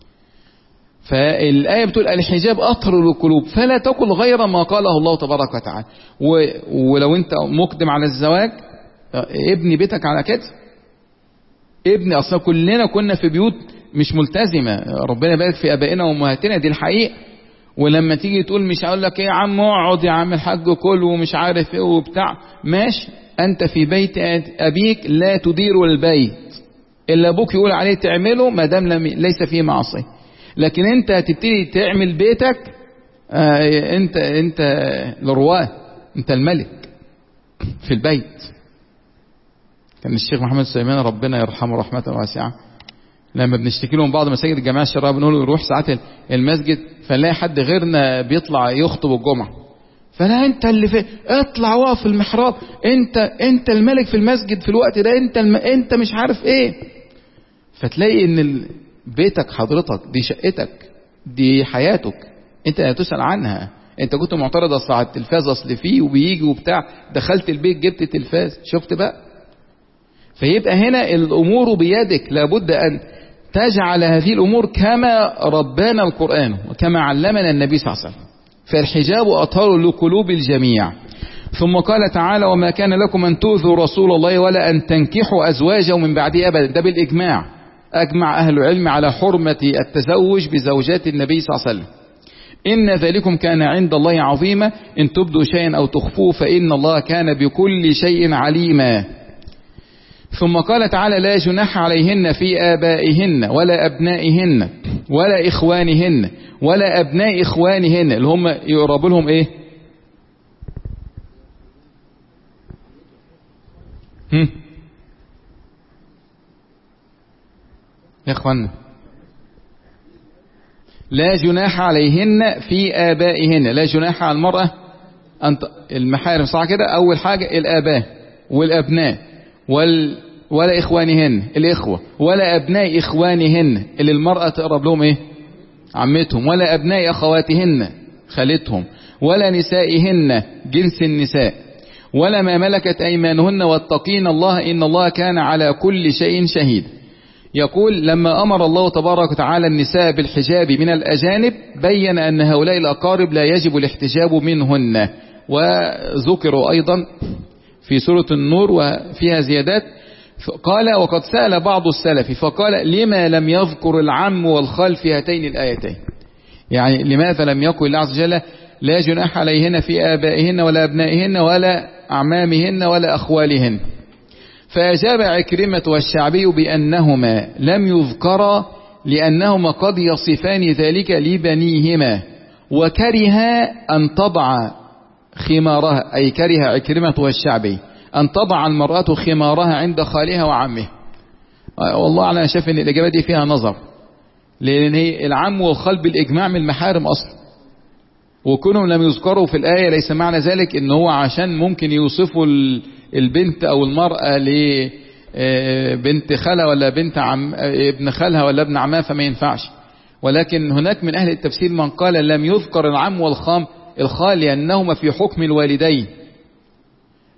فالآية بتقول الحجاب أطهر للقلوب فلا تقل غير ما قاله الله تبارك وتعالى. ولو انت مقدم على الزواج ابني بيتك على كده، ابني اصلا كلنا كنا في بيوت مش ملتزمة، ربنا يبارك في ابائنا وامهاتنا، دي الحقيقة. ولما تيجي تقول مش هقول لك ايه يا عم اقعد يا عم الحاج كل ومش عارف ايه وبتاع، ماشي انت في بيت ابيك لا تدير البيت الا ابوك يقول عليه تعمله ما دام ليس فيه معصيه. لكن انت هتبتدي تعمل بيتك آه انت انت الرواه، انت الملك في البيت. كان الشيخ محمد سليمان ربنا يرحمه رحمه واسعه لما بنشتكي لهم بعض مساجد الجماعه الشرعيه بنقول له روح ساعات المسجد فنلاقي حد غيرنا بيطلع يخطب الجمعه، فلا انت اللي في اطلع واقف في المحراب، انت انت الملك في المسجد في الوقت ده، انت الم... انت مش عارف ايه. فتلاقي ان ال... بيتك حضرتك دي شقتك دي حياتك انت هتسأل عنها. انت كنت معترض اصل على التلفاز اصل فيه وبيجي وبتاع، دخلت البيت جبت التلفاز شفت بقى. فيبقى هنا الامور بيدك، لابد ان تجعل هذه الامور كما ربنا القرآن وكما علمنا النبي صلى الله عليه وسلم. فالحجاب أطهر لقلوب الجميع. ثم قال تعالى وما كان لكم أن تؤذوا رسول الله ولا أن تنكحوا أزواجه من بعده أبدا. ده بالإجماع، أجمع أهل العلم على حرمة التزوج بزوجات النبي صلى الله عليه وسلم. إن ذلكم كان عند الله عظيما إن تبدوا شيئا أو تخفوه فإن الله كان بكل شيء عليما. ثم قال تعالى لا جناح عليهن في آبائهن ولا أبنائهن ولا إخوانهن ولا أبناء إخوانهن اللي هم يقربوا لهم إيه؟ هم؟ يا إخوانا لا جناح عليهن في آبائهن. لا جناح على المرأة أنت المحارم صح كده. أول حاجة الآباء والأبناء وال ولا إخوانهن الإخوة ولا أبناء إخوانهن اللي المرأة تقرب لهم إيه؟ عمتهم. ولا أبناء أخواتهن خالتهم. ولا نسائهن جنس النساء. ولا ما ملكت أيمانهن واتقين الله إن الله كان على كل شيء شهيد. يقول لما أمر الله تبارك وتعالى النساء بالحجاب من الأجانب بين أن هؤلاء الأقارب لا يجب الاحتجاب منهن. وذكروا أيضا في سورة النور وفيها زيادات. قال وقد سأل بعض السلف فقال لما لم يذكر العم والخال في هاتين الآيتين؟ يعني لماذا لم يقل الله عز وجل لا جناح عليهن في آبائهن ولا أبنائهن ولا أعمامهن ولا أخوالهن؟ فأجاب عكرمة والشعبي بأنهما لم يذكرا لأنهما قد يصفان ذلك لبنيهما وكره أن تضع خمارها، أي كره عكرمة والشعبي أن تضع المرأة خمارها عند خالها وعمه. والله أنا شايف أن الإجابة دي فيها نظر، لأن هي العم والخال بالإجماع من المحارم أصلا، وكونهم لم يذكروا في الآية ليس معنى ذلك أنه هو عشان ممكن يوصفوا البنت أو المرأة لبنت خالها ولا بنت عم ابن خالها ولا ابن عمها فما ينفعش. ولكن هناك من أهل التفسير من قال لم يذكر العم والخام الخال لأنهما في حكم الوالدين،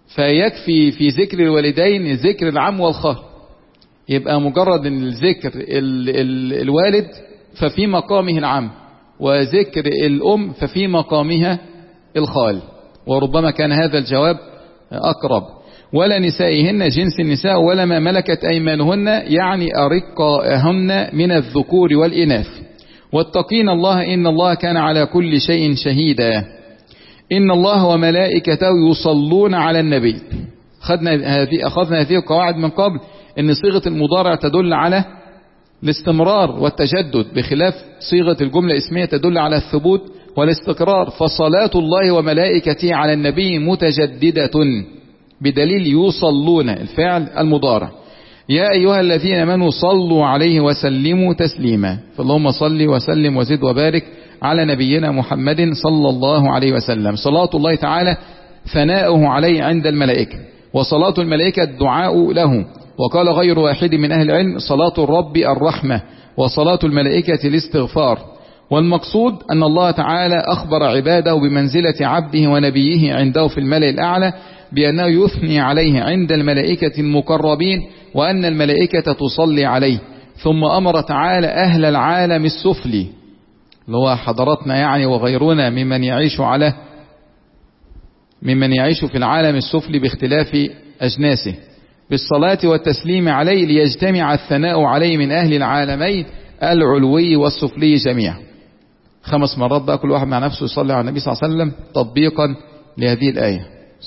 فيكفي في ذكر الوالدين ذكر العم والخال، يبقى مجرد ان الذكر ال ال الوالد ففي مقامه العم، وذكر الأم ففي مقامها الخال. وربما كان هذا الجواب أقرب. ولا نسائهن جنس النساء ولا ما ملكت أيمانهن، يعني أرقاهن من الذكور والإناث. واتقين الله إن الله كان على كل شيء شهيدا. إن الله وملائكته يصلون على النبي. أخذنا هذه أخذنا هذه القواعد من قبل، إن صيغة المضارع تدل على الاستمرار والتجدد، بخلاف صيغة الجملة الاسمية تدل على الثبوت والاستقرار. فصلاة الله وملائكته على النبي متجددة بدليل يصلون الفعل المضارع. يا أيها الذين آمنوا صلوا عليه وسلموا تسليما. فاللهم صل وسلم وزد وبارك على نبينا محمد صلى الله عليه وسلم. صلاة الله تعالى ثناؤه عليه عند الملائكة، وصلاة الملائكة الدعاء له. وقال غير واحد من أهل العلم صلاة الرب الرحمة، وصلاة الملائكة الاستغفار. والمقصود أن الله تعالى أخبر عباده بمنزلة عبده ونبيه عنده في الملأ الأعلى، بأنه يثني عليه عند الملائكة المقربين، وأن الملائكة تصلي عليه. ثم أمر تعالى أهل العالم السفلي، اللي هو حضراتنا يعني وغيرنا ممن يعيش على ممن يعيش في العالم السفلي باختلاف أجناسه، بالصلاة والتسليم عليه، ليجتمع الثناء عليه من أهل العالمين العلوي والسفلي جميعا. خمس مرات بقى كل واحد مع نفسه يصلي على النبي صلى الله عليه وسلم تطبيقا لهذه الآية.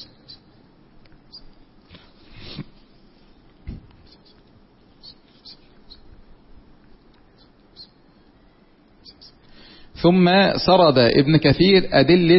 ثم سرد ابن كثير أدلة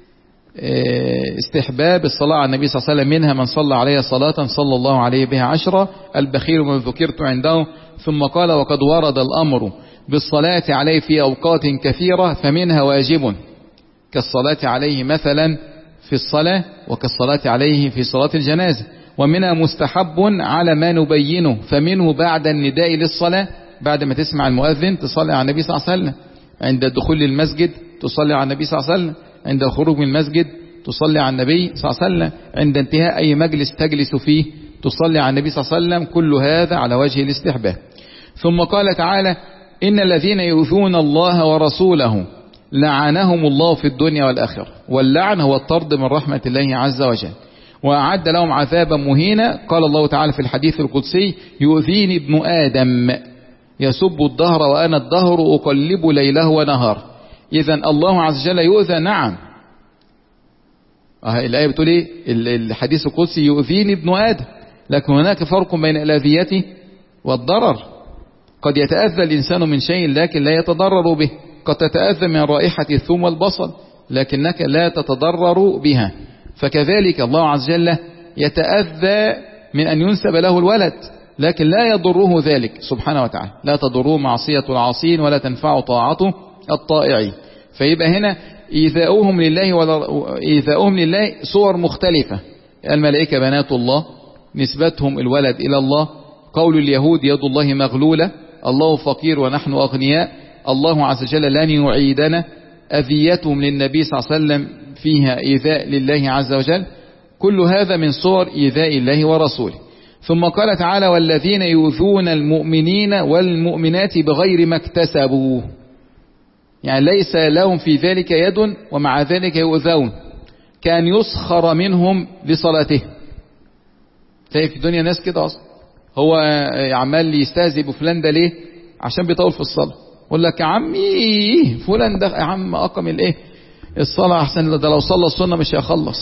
استحباب الصلاة على النبي صلى الله عليه وسلم، منها من صلى عليه صلاة صلى الله عليه بها عشرة، البخيل من ذكرت عنده. ثم قال وقد ورد الأمر بالصلاة عليه في أوقات كثيرة، فمنها واجب كالصلاة عليه مثلا في الصلاة، وكالصلاة عليه في صلاة الجنازة. ومنها مستحب على ما نبينه، فمنه بعد النداء للصلاة، بعد ما تسمع المؤذن تصلي على النبي صلى الله عليه وسلم، عند الدخول للمسجد تصلي على النبي صلى الله عليه وسلم، عند الخروج من المسجد تصلي على النبي صلى الله عليه وسلم، عند انتهاء أي مجلس تجلس فيه تصلي على النبي صلى الله عليه وسلم. كل هذا على وجه الاستحباب. ثم قال تعالى إن الذين يؤذون الله ورسوله لعنهم الله في الدنيا والآخرة. واللعن هو الطرد من رحمة الله عز وجل، وأعد لهم عذابا مهينا. قال الله تعالى في الحديث القدسي يؤذيني ابن آدم يسب الدهر وأنا الدهر أقلب ليله ونهار. إذن الله عز وجل يؤذى، نعم. آه الآية بتقول إيه؟ الحديث القدسي يؤذيني ابن آدم، لكن هناك فرق بين الأذية والضرر. قد يتأذى الإنسان من شيء لكن لا يتضرر به. قد تتأذى من رائحة الثوم والبصل لكنك لا تتضرر بها. فكذلك الله عز وجل يتأذى من أن ينسب له الولد، لكن لا يضره ذلك سبحانه وتعالى. لا تضره معصية العاصين ولا تنفع طاعته الطائعين. فيبقى هنا إيذاؤهم لله ولا إيذاؤهم لله صور مختلفة. الملائكة بنات الله، نسبتهم الولد إلى الله، قول اليهود يد الله مغلولة، الله فقير ونحن أغنياء، الله عز وجل لن يعيدنا، أذيتهم للنبي صلى الله عليه وسلم فيها إيذاء لله عز وجل. كل هذا من صور إيذاء الله ورسوله. ثم قال تعالى والذين يؤذون المؤمنين والمؤمنات بغير ما اكتسبوا، يعني ليس لهم في ذلك يد ومع ذلك يؤذون، كان يسخر منهم لصلاته. تلاقي في الدنيا ناس كده أصلا، هو عمال يستهزئ بفلان ده ليه؟ عشان بيطول في الصلاة. يقول لك يا عمي فلان ده يا عم أقم الايه الصلاة أحسن، ده لو صلى السنة مش هيخلص.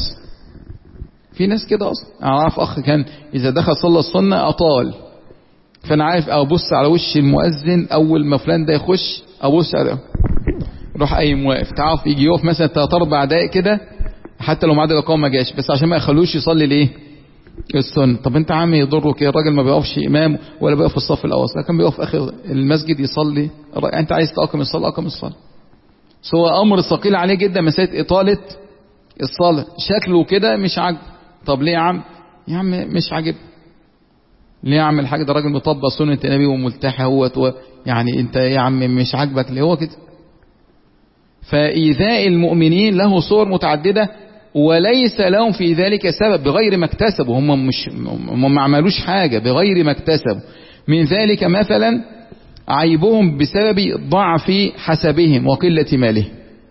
في ناس كده أصلا. أنا أعرف أخ كان إذا دخل صلى السنة أطال، فأنا عارف أبص على وش المؤذن أول ما فلان ده يخش، أبص على روح قايم واقف، تعرف يجي يقف مثلا ثلاث أربع دقايق كده، حتى لو ميعاد الإقامة ما جاش، بس عشان ما يخلوش يصلي ليه؟ السنة. طب أنت عم يضره كده، الراجل ما بيقفش إمام ولا بيقف في الصف الأول، لكن بيقف آخر المسجد يصلي. أنت عايز تقيم الصلاة أقم الصلاة. سواء أمر ثقيل عليه جدا مسألة إطالة الصلاة، شكله كده مش عاجب. طب ليه يا عم؟ يا عم مش عاجب. ليه يا عم الحاج؟ ده راجل مطبق سنة النبي وملتحى هو، يعني أنت يا عم مش عاجبك ليه؟ هو كده. فإيذاء المؤمنين له صور متعددة، وليس لهم في ذلك سبب، بغير ما اكتسبوا، هم مش هم ما عملوش حاجة، بغير ما اكتسبوا. من ذلك مثلا عيبهم بسبب ضعف حسبهم وقلة مالهم.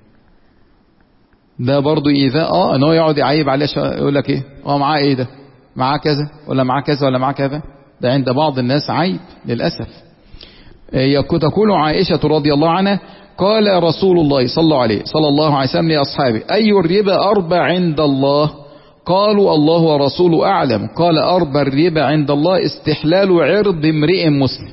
ده برضو إيذاء، اه ان هو يقعد يعيب عليه، يقول لك ايه، اه معاه ايه ده، معاه كذا ولا معاه كذا ولا معاه كذا. ده عند بعض الناس عيب للأسف. تقول عائشة رضي الله عنها قال رسول الله صلى الله عليه صلى الله عليه وسلم لأصحابه: أي الربا أربى عند الله؟ قالوا: الله ورسوله أعلم. قال: أربى الربا عند الله استحلال عرض امرئ مسلم.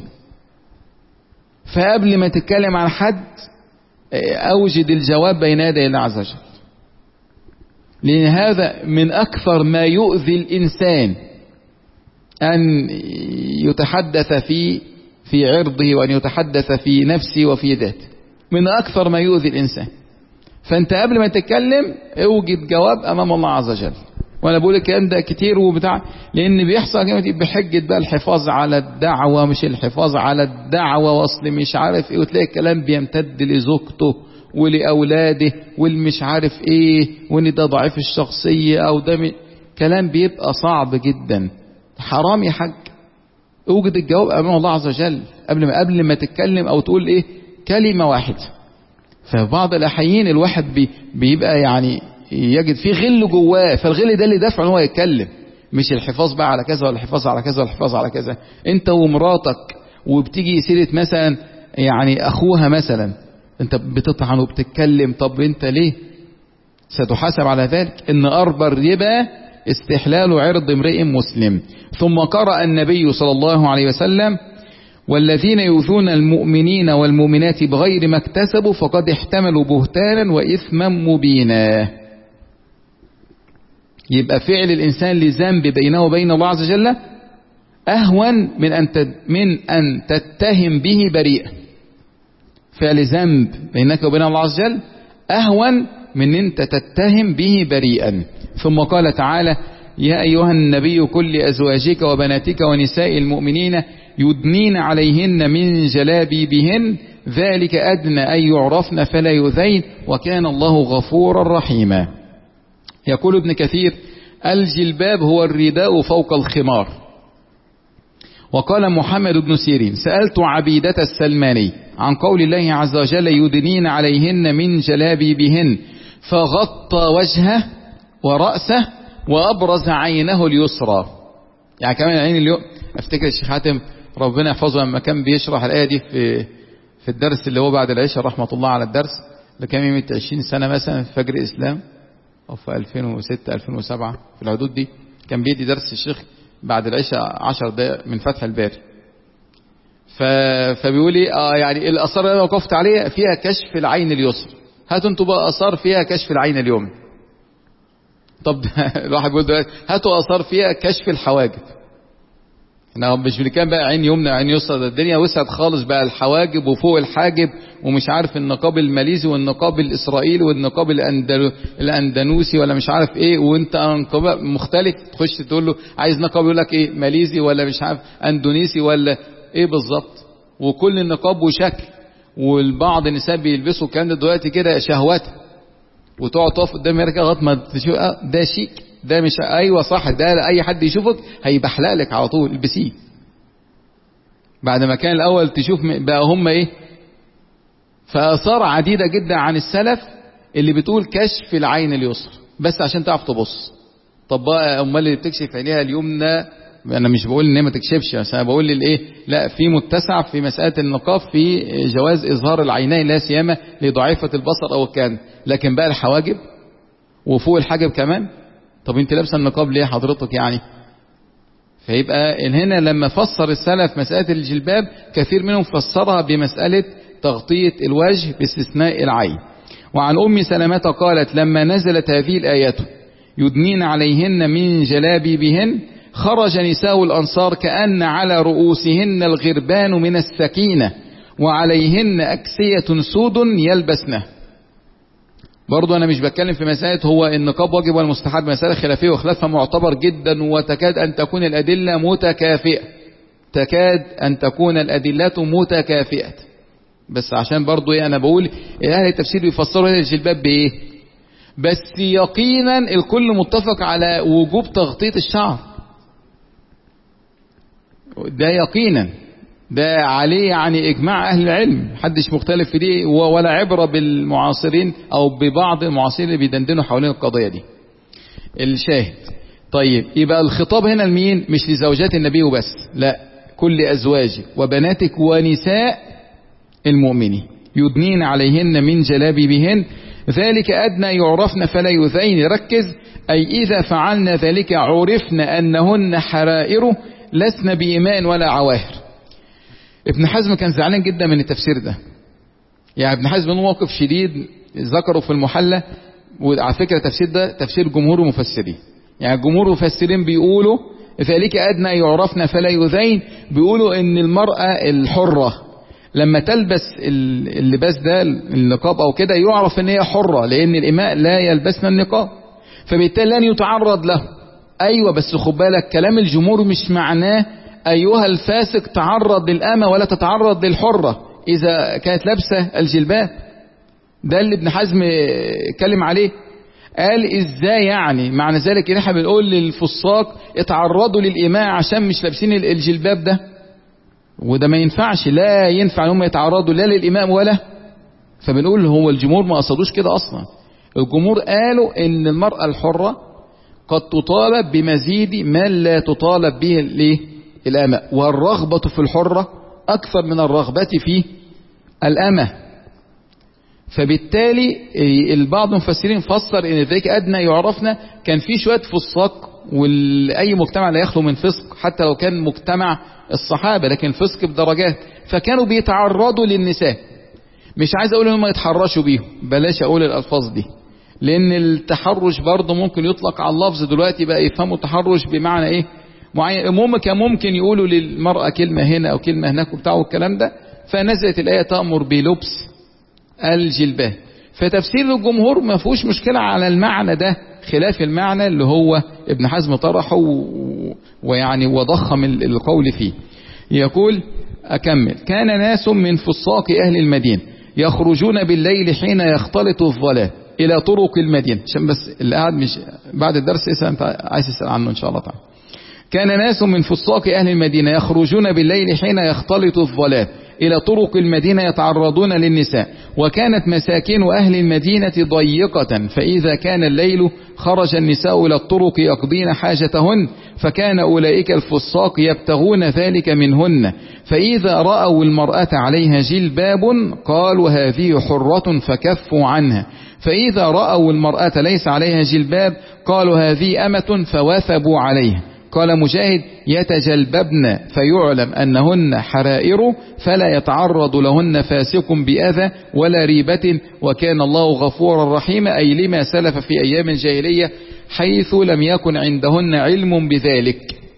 فقبل ما تتكلم عن حد أوجد الجواب بين يدي الله عز وجل، لأن هذا من أكثر ما يؤذي الإنسان أن يتحدث في في عرضه، وأن يتحدث في نفسه وفي ذاته، من أكثر ما يؤذي الإنسان. فأنت قبل ما تتكلم اوجد جواب أمام الله عز وجل. وأنا بقول الكلام ده كتير وبتاع، لأن بيحصل بحجة بقى الحفاظ على الدعوة، مش الحفاظ على الدعوة وأصل مش عارف إيه، وتلاقي الكلام بيمتد لزوجته ولأولاده والمش عارف إيه، وإن ده ضعيف الشخصية أو ده م... كلام بيبقى صعب جدا. حرام يا حاج. اوجد الجواب أمام الله عز وجل قبل ما قبل ما تتكلم أو تقول إيه كلمة واحدة. ففي بعض الأحيان الواحد بي بيبقى يعني يجد فيه غل جواه، فالغل ده اللي دافع ان هو يتكلم، مش الحفاظ بقى على كذا ولا الحفاظ على كذا ولا الحفاظ على كذا. انت ومراتك وبتيجي سيرة مثلا يعني اخوها مثلا، انت بتطعن وبتتكلم، طب انت ليه؟ ستحاسب على ذلك. ان اربى الربا استحلال عرض امرئ مسلم. ثم قرأ النبي صلى الله عليه وسلم: والذين يؤذون المؤمنين والمؤمنات بغير ما اكتسبوا فقد احتملوا بهتانا وإثما مبينا. يبقى فعل الإنسان لذنب بينه وبين الله عز وجل أهون من أن من أن تتهم به بريئا. فعل ذنب بينك وبين الله عز وجل أهون من أن أنت تتهم به بريئا. ثم قال تعالى: يا أيها النبي قل لأزواجك وبناتك ونساء المؤمنين يدنين عليهن من جلابيبهن ذلك أدنى أن يعرفن فلا يؤذين وكان الله غفورا رحيما. يقول ابن كثير: الجلباب هو الرداء فوق الخمار. وقال محمد بن سيرين: سألت عبيدة السلماني عن قول الله عز وجل يدنين عليهن من جلابيبهن فغطى وجهه ورأسه وأبرز عينه اليسرى. يعني كمان العين اليوم، افتكر الشيخ حاتم ربنا يحفظه لما كان بيشرح الآية دي في في الدرس اللي هو بعد العشاء رحمة الله على الدرس اللي كان يوم عشرين سنة مثلا في فجر الإسلام أو في ألفين وستة ألفين وسبعة في الحدود دي، كان بيدي درس الشيخ بعد العشاء عشر دقائق من فتح الباري. ف... فبيقول لي اه يعني الآثار اللي انا وقفت عليها فيها كشف العين اليسرى، هاتوا انتوا بقى آثار فيها كشف العين اليمنى. طب الواحد بيقول دلوقتي هاتوا آثار فيها كشف الحواجب. احنا مش بنتكلم بقى عين يمنى عين يسرى، ده الدنيا وسعت خالص بقى، الحواجب وفوق الحاجب ومش عارف النقاب الماليزي والنقاب الاسرائيلي والنقاب الأندلو... الاندونوسي ولا مش عارف ايه، وانت نقاب مختلف تخش تقول له عايز نقاب يقول لك ايه ماليزي ولا مش عارف اندونيسي ولا ايه بالظبط، وكل النقاب وشكل. والبعض النساء بيلبسوا الكلام ده دلوقتي كده شهوات، وتقعد تقف قدام مرايه لغايه ما تشوف اه ده شيك، ده مش ايوه صح، ده اي حد يشوفك هيبحلق لك على طول البسيه. بعد ما كان الاول تشوف بقى هم ايه. فاثار عديده جدا عن السلف اللي بتقول كشف العين اليسرى بس عشان تعرف تبص. طب بقى امال اللي بتكشف عينيها اليمنى، انا مش بقول ان هي ما تكشفش، بس انا بقول الايه، لا في متسع في مساله النقاب في جواز اظهار العينين لا سيما لضعيفه البصر او الكلام، لكن بقى الحواجب وفوق الحاجب كمان. طب انت لابسه النقاب ليه حضرتك يعني؟ فيبقى هنا لما فسر السلف مساله الجلباب كثير منهم فسرها بمساله تغطيه الوجه باستثناء العين. وعن ام سلمة قالت: لما نزلت هذه الايات يدنين عليهن من جلابيبهن خرج نساء الأنصار كأن على رؤوسهن الغربان من السكينة وعليهن أكسية سود يلبسنه. برضو أنا مش بتكلم في مسألة هو النقاب واجب ولا مستحب، مسألة خلافية وخلافها معتبر جدا، وتكاد أن تكون الأدلة متكافئة، تكاد أن تكون الأدلة متكافئة. بس عشان برضو إيه أنا بقول أهل التفسير بيفسروا هذا الجلباب بإيه؟ بس يقينا الكل متفق على وجوب تغطية الشعر، ده يقينا ده عليه يعني اجماع اهل العلم، محدش مختلف في دي، ولا عبرة بالمعاصرين او ببعض المعاصرين اللي بيدندنوا حوالين القضية دي. الشاهد طيب يبقى الخطاب هنا لمين؟ مش لزوجات النبي وبس، لا، كل ازواجك وبناتك ونساء المؤمنين يدنين عليهن من جلابيبهن ذلك ادنى يعرفن فلا يؤذين. ركز، اي اذا فعلن ذلك عرفن انهن حرائر لسن بإيمان ولا عواهر. ابن حزم كان زعلان جدا من التفسير ده، يعني ابن حزم له موقف شديد ذكره في المحلى، وعلى فكرة التفسير ده تفسير جمهور المفسرين، يعني جمهور المفسرين بيقولوا ذلك أدنى يعرفن فلا يؤذين، بيقولوا ان المرأة الحرة لما تلبس اللباس ده النقاب او كده يعرف ان هي حرة، لان الإماء لا يلبسن النقاب، فبالتالي لن يتعرض له. ايوه بس خد بالك كلام الجمهور مش معناه ايها الفاسق تعرض للأمة ولا تتعرض للحرة اذا كانت لابسة الجلباب، ده اللي ابن حزم اتكلم عليه. قال ازاي يعني معنى ذلك ان احنا بنقول للفساق اتعرضوا للإماء عشان مش لابسين الجلباب ده، وده ما ينفعش، لا ينفع هم يتعرضوا لا للإماء ولا. فبنقول هو الجمهور ما قصدوش كده اصلا، الجمهور قالوا ان المرأة الحرة قد تطالب بمزيد ما لا تطالب به ليه الأمة، والرغبة في الحرة أكثر من الرغبة في الأمة. فبالتالي البعض المفسرين فسر ان ذلك أدنى يعرفنا كان في شوية فساق، وأي مجتمع لا يخلو من فسق حتى لو كان مجتمع الصحابة، لكن الفسق بدرجات، فكانوا بيتعرضوا للنساء. مش عايز أقول انهم يتحرشوا بيهم، بلاش أقول الألفاظ دي، لان التحرش برضه ممكن يطلق على اللفظ دلوقتي بقى يفهموا تحرش بمعنى ايه معين. المهم كان ممكن يقولوا للمرأة كلمة هنا او كلمة هناك وبتاع والكلام ده، فنزلت الآية تأمر بلبس الجلباب. فتفسير الجمهور ما فيهوش مشكلة على المعنى ده، خلاف المعنى اللي هو ابن حزم طرحه ويعني وضخم القول فيه. يقول أكمل: كان ناس من فساق أهل المدينة يخرجون بالليل حين يختلط الظلام إلى طرق المدينة، عشان بس اللي قاعد مش بعد الدرس يسأل أنت عايز تسأل عنه إن شاء الله تعالى. كان ناس من فساق أهل المدينة يخرجون بالليل حين يختلط الظلام إلى طرق المدينة يتعرضون للنساء، وكانت مساكن أهل المدينة ضيقة، فإذا كان الليل خرج النساء إلى الطرق يقضين حاجتهن، فكان أولئك الفساق يبتغون ذلك منهن، فإذا رأوا المرأة عليها جلباب قالوا هذه حرة فكفوا عنها، فإذا رأوا المرأة ليس عليها جلباب قالوا هذه أمة فوثبوا عليها. قال مجاهد: يتجلببن فيعلم أنهن حرائر فلا يتعرض لهن فاسق بأذى ولا ريبة، وكان الله غفورا رحيما، أي لما سلف في أيام الجاهلية حيث لم يكن عندهن علم بذلك.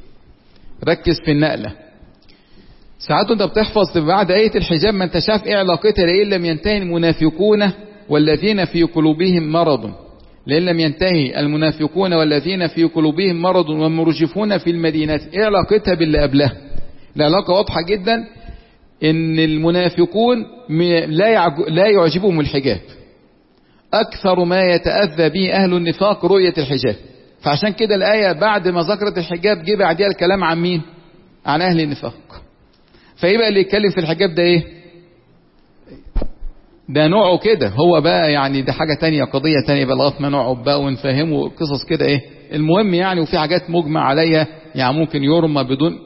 ركز في النقلة، ساعات انت بتحفظ بعد آية الحجاب ما انت شاف ايه علاقتها لئن لم ينتهي المنافقون والذين في قلوبهم مرض، لئن لم ينتهي المنافقون والذين في قلوبهم مرض والمرجفون في المدينة، ايه علاقتها باللي قبلها؟ العلاقة واضحة جدا، ان المنافقون لا لا يعجبهم الحجاب، اكثر ما يتأذى به اهل النفاق رؤية الحجاب، فعشان كده الآية بعد ما ذكرت الحجاب جه بعدها الكلام عن مين؟ عن اهل النفاق. فيبقى اللي يتكلم في الحجاب ده ايه؟ ده نوعه كده، هو بقى يعني ده حاجة تانية، قضية تانية بقى لغاية ما نقعد بقى ونفهمه قصص كده ايه. المهم يعني، وفي حاجات مجمع عليها يعني ممكن يرمى بدون.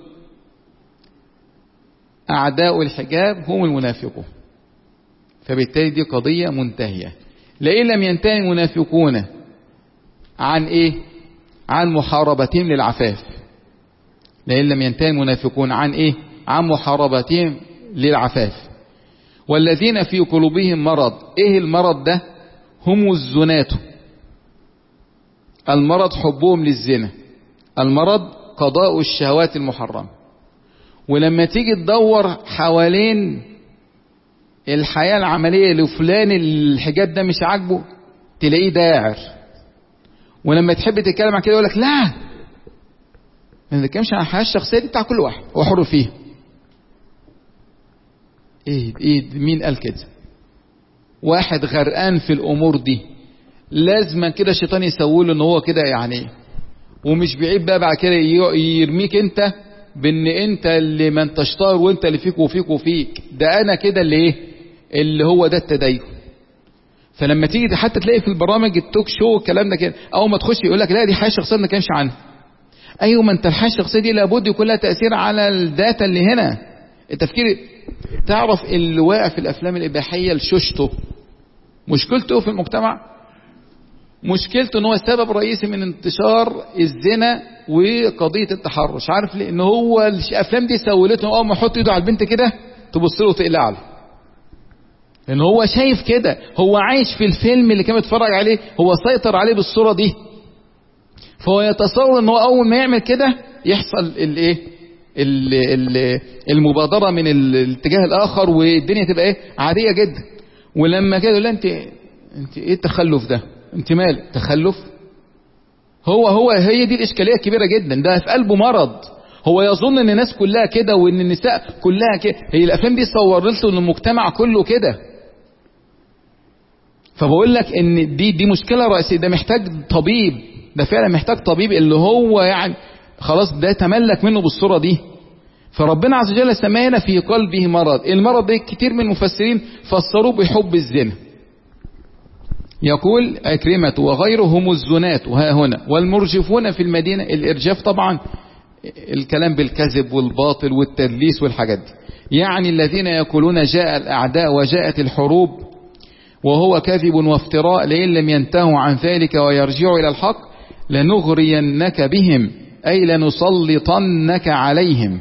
أعداء الحجاب هم المنافقون، فبالتالي دي قضية منتهية. لئن لم ينتهي المنافقون عن ايه؟ عن محاربتهم للعفاف. لئن لم ينتهي المنافقون عن ايه؟ عن محاربتهم للعفاف. والذين في قلوبهم مرض، ايه المرض ده؟ هم الزنات. المرض حبهم للزنا، المرض قضاء الشهوات المحرمة. ولما تيجي تدور حوالين الحياة العملية لفلان الحجاب ده مش عاجبه تلاقيه داعر، ولما تحب تتكلم عن كده يقول لك لا ما نتكلمش عن الحياة الشخصية دي بتاع كل واحد هو حر فيها. ايه ايه مين قال كده؟ واحد غرقان في الامور دي، لازما كده الشيطان يسوله ان هو كده يعني، ومش بعيد بقى بعد كده يرميك انت بان انت اللي ما انتش طاهر وانت اللي فيك وفيك وفيك، ده انا كده اللي ايه اللي هو ده التدين. فلما تيجي حتى تلاقي في البرامج التوك شو الكلام ده كده، اول ما تخش يقول لك لا دي حياه شخصيه ما نتكلمش عنها. ايوه، ما انت الحياه الشخصيه دي لابد يكون لها تاثير على الداتا اللي هنا. التفكير، تعرف اللي واقع في الافلام الاباحيه لشوشته مشكلته في المجتمع، مشكلته ان هو سبب رئيسي من انتشار الزنا وقضيه التحرش. عارف ليه؟ ان هو الافلام دي سولته اول ما يحط ايده على البنت كده تبص له وتقلع له، لان هو شايف كده، هو عايش في الفيلم اللي كان بيتفرج عليه، هو سيطر عليه بالصوره دي، فهو يتصور ان هو اول ما يعمل كده يحصل الايه المبادره من الاتجاه الاخر، والدنيا تبقى ايه عاديه جدا. ولما كده يقول له انت انت ايه التخلف ده؟ انت مالك تخلف؟ هو هو هي دي الاشكاليه الكبيره جدا، ده في قلبه مرض. هو يظن ان الناس كلها كده وان النساء كلها كده. هي الافلام دي صورت له ان المجتمع كله كده. فبقول لك ان دي دي مشكله رئيسيه، ده محتاج طبيب، ده فعلا محتاج طبيب اللي هو يعني خلاص ده تملك منه بالصوره دي. فربنا عز وجل سمانا في قلبه مرض. المرض ده كتير من المفسرين فسروه بحب الزنا. يقول عكرمة وغيرهم الزنات وها هنا والمرجفون في المدينة. الإرجاف طبعا الكلام بالكذب والباطل والتدليس والحاجات دي، يعني الذين يقولون جاء الأعداء وجاءت الحروب، وهو كذب وافتراء، لئن لم ينتهوا عن ذلك ويرجعوا إلى الحق لنغرينك بهم أي لنسلطنك عليهم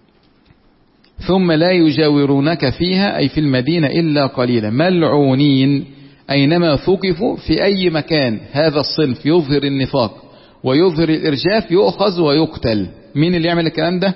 ثم لا يجاورونك فيها أي في المدينة إلا قليلا ملعونين أينما ثقفوا. في أي مكان هذا الصنف يظهر النفاق ويظهر الإرجاف يؤخذ ويقتل. مين اللي يعمل الكلام ده؟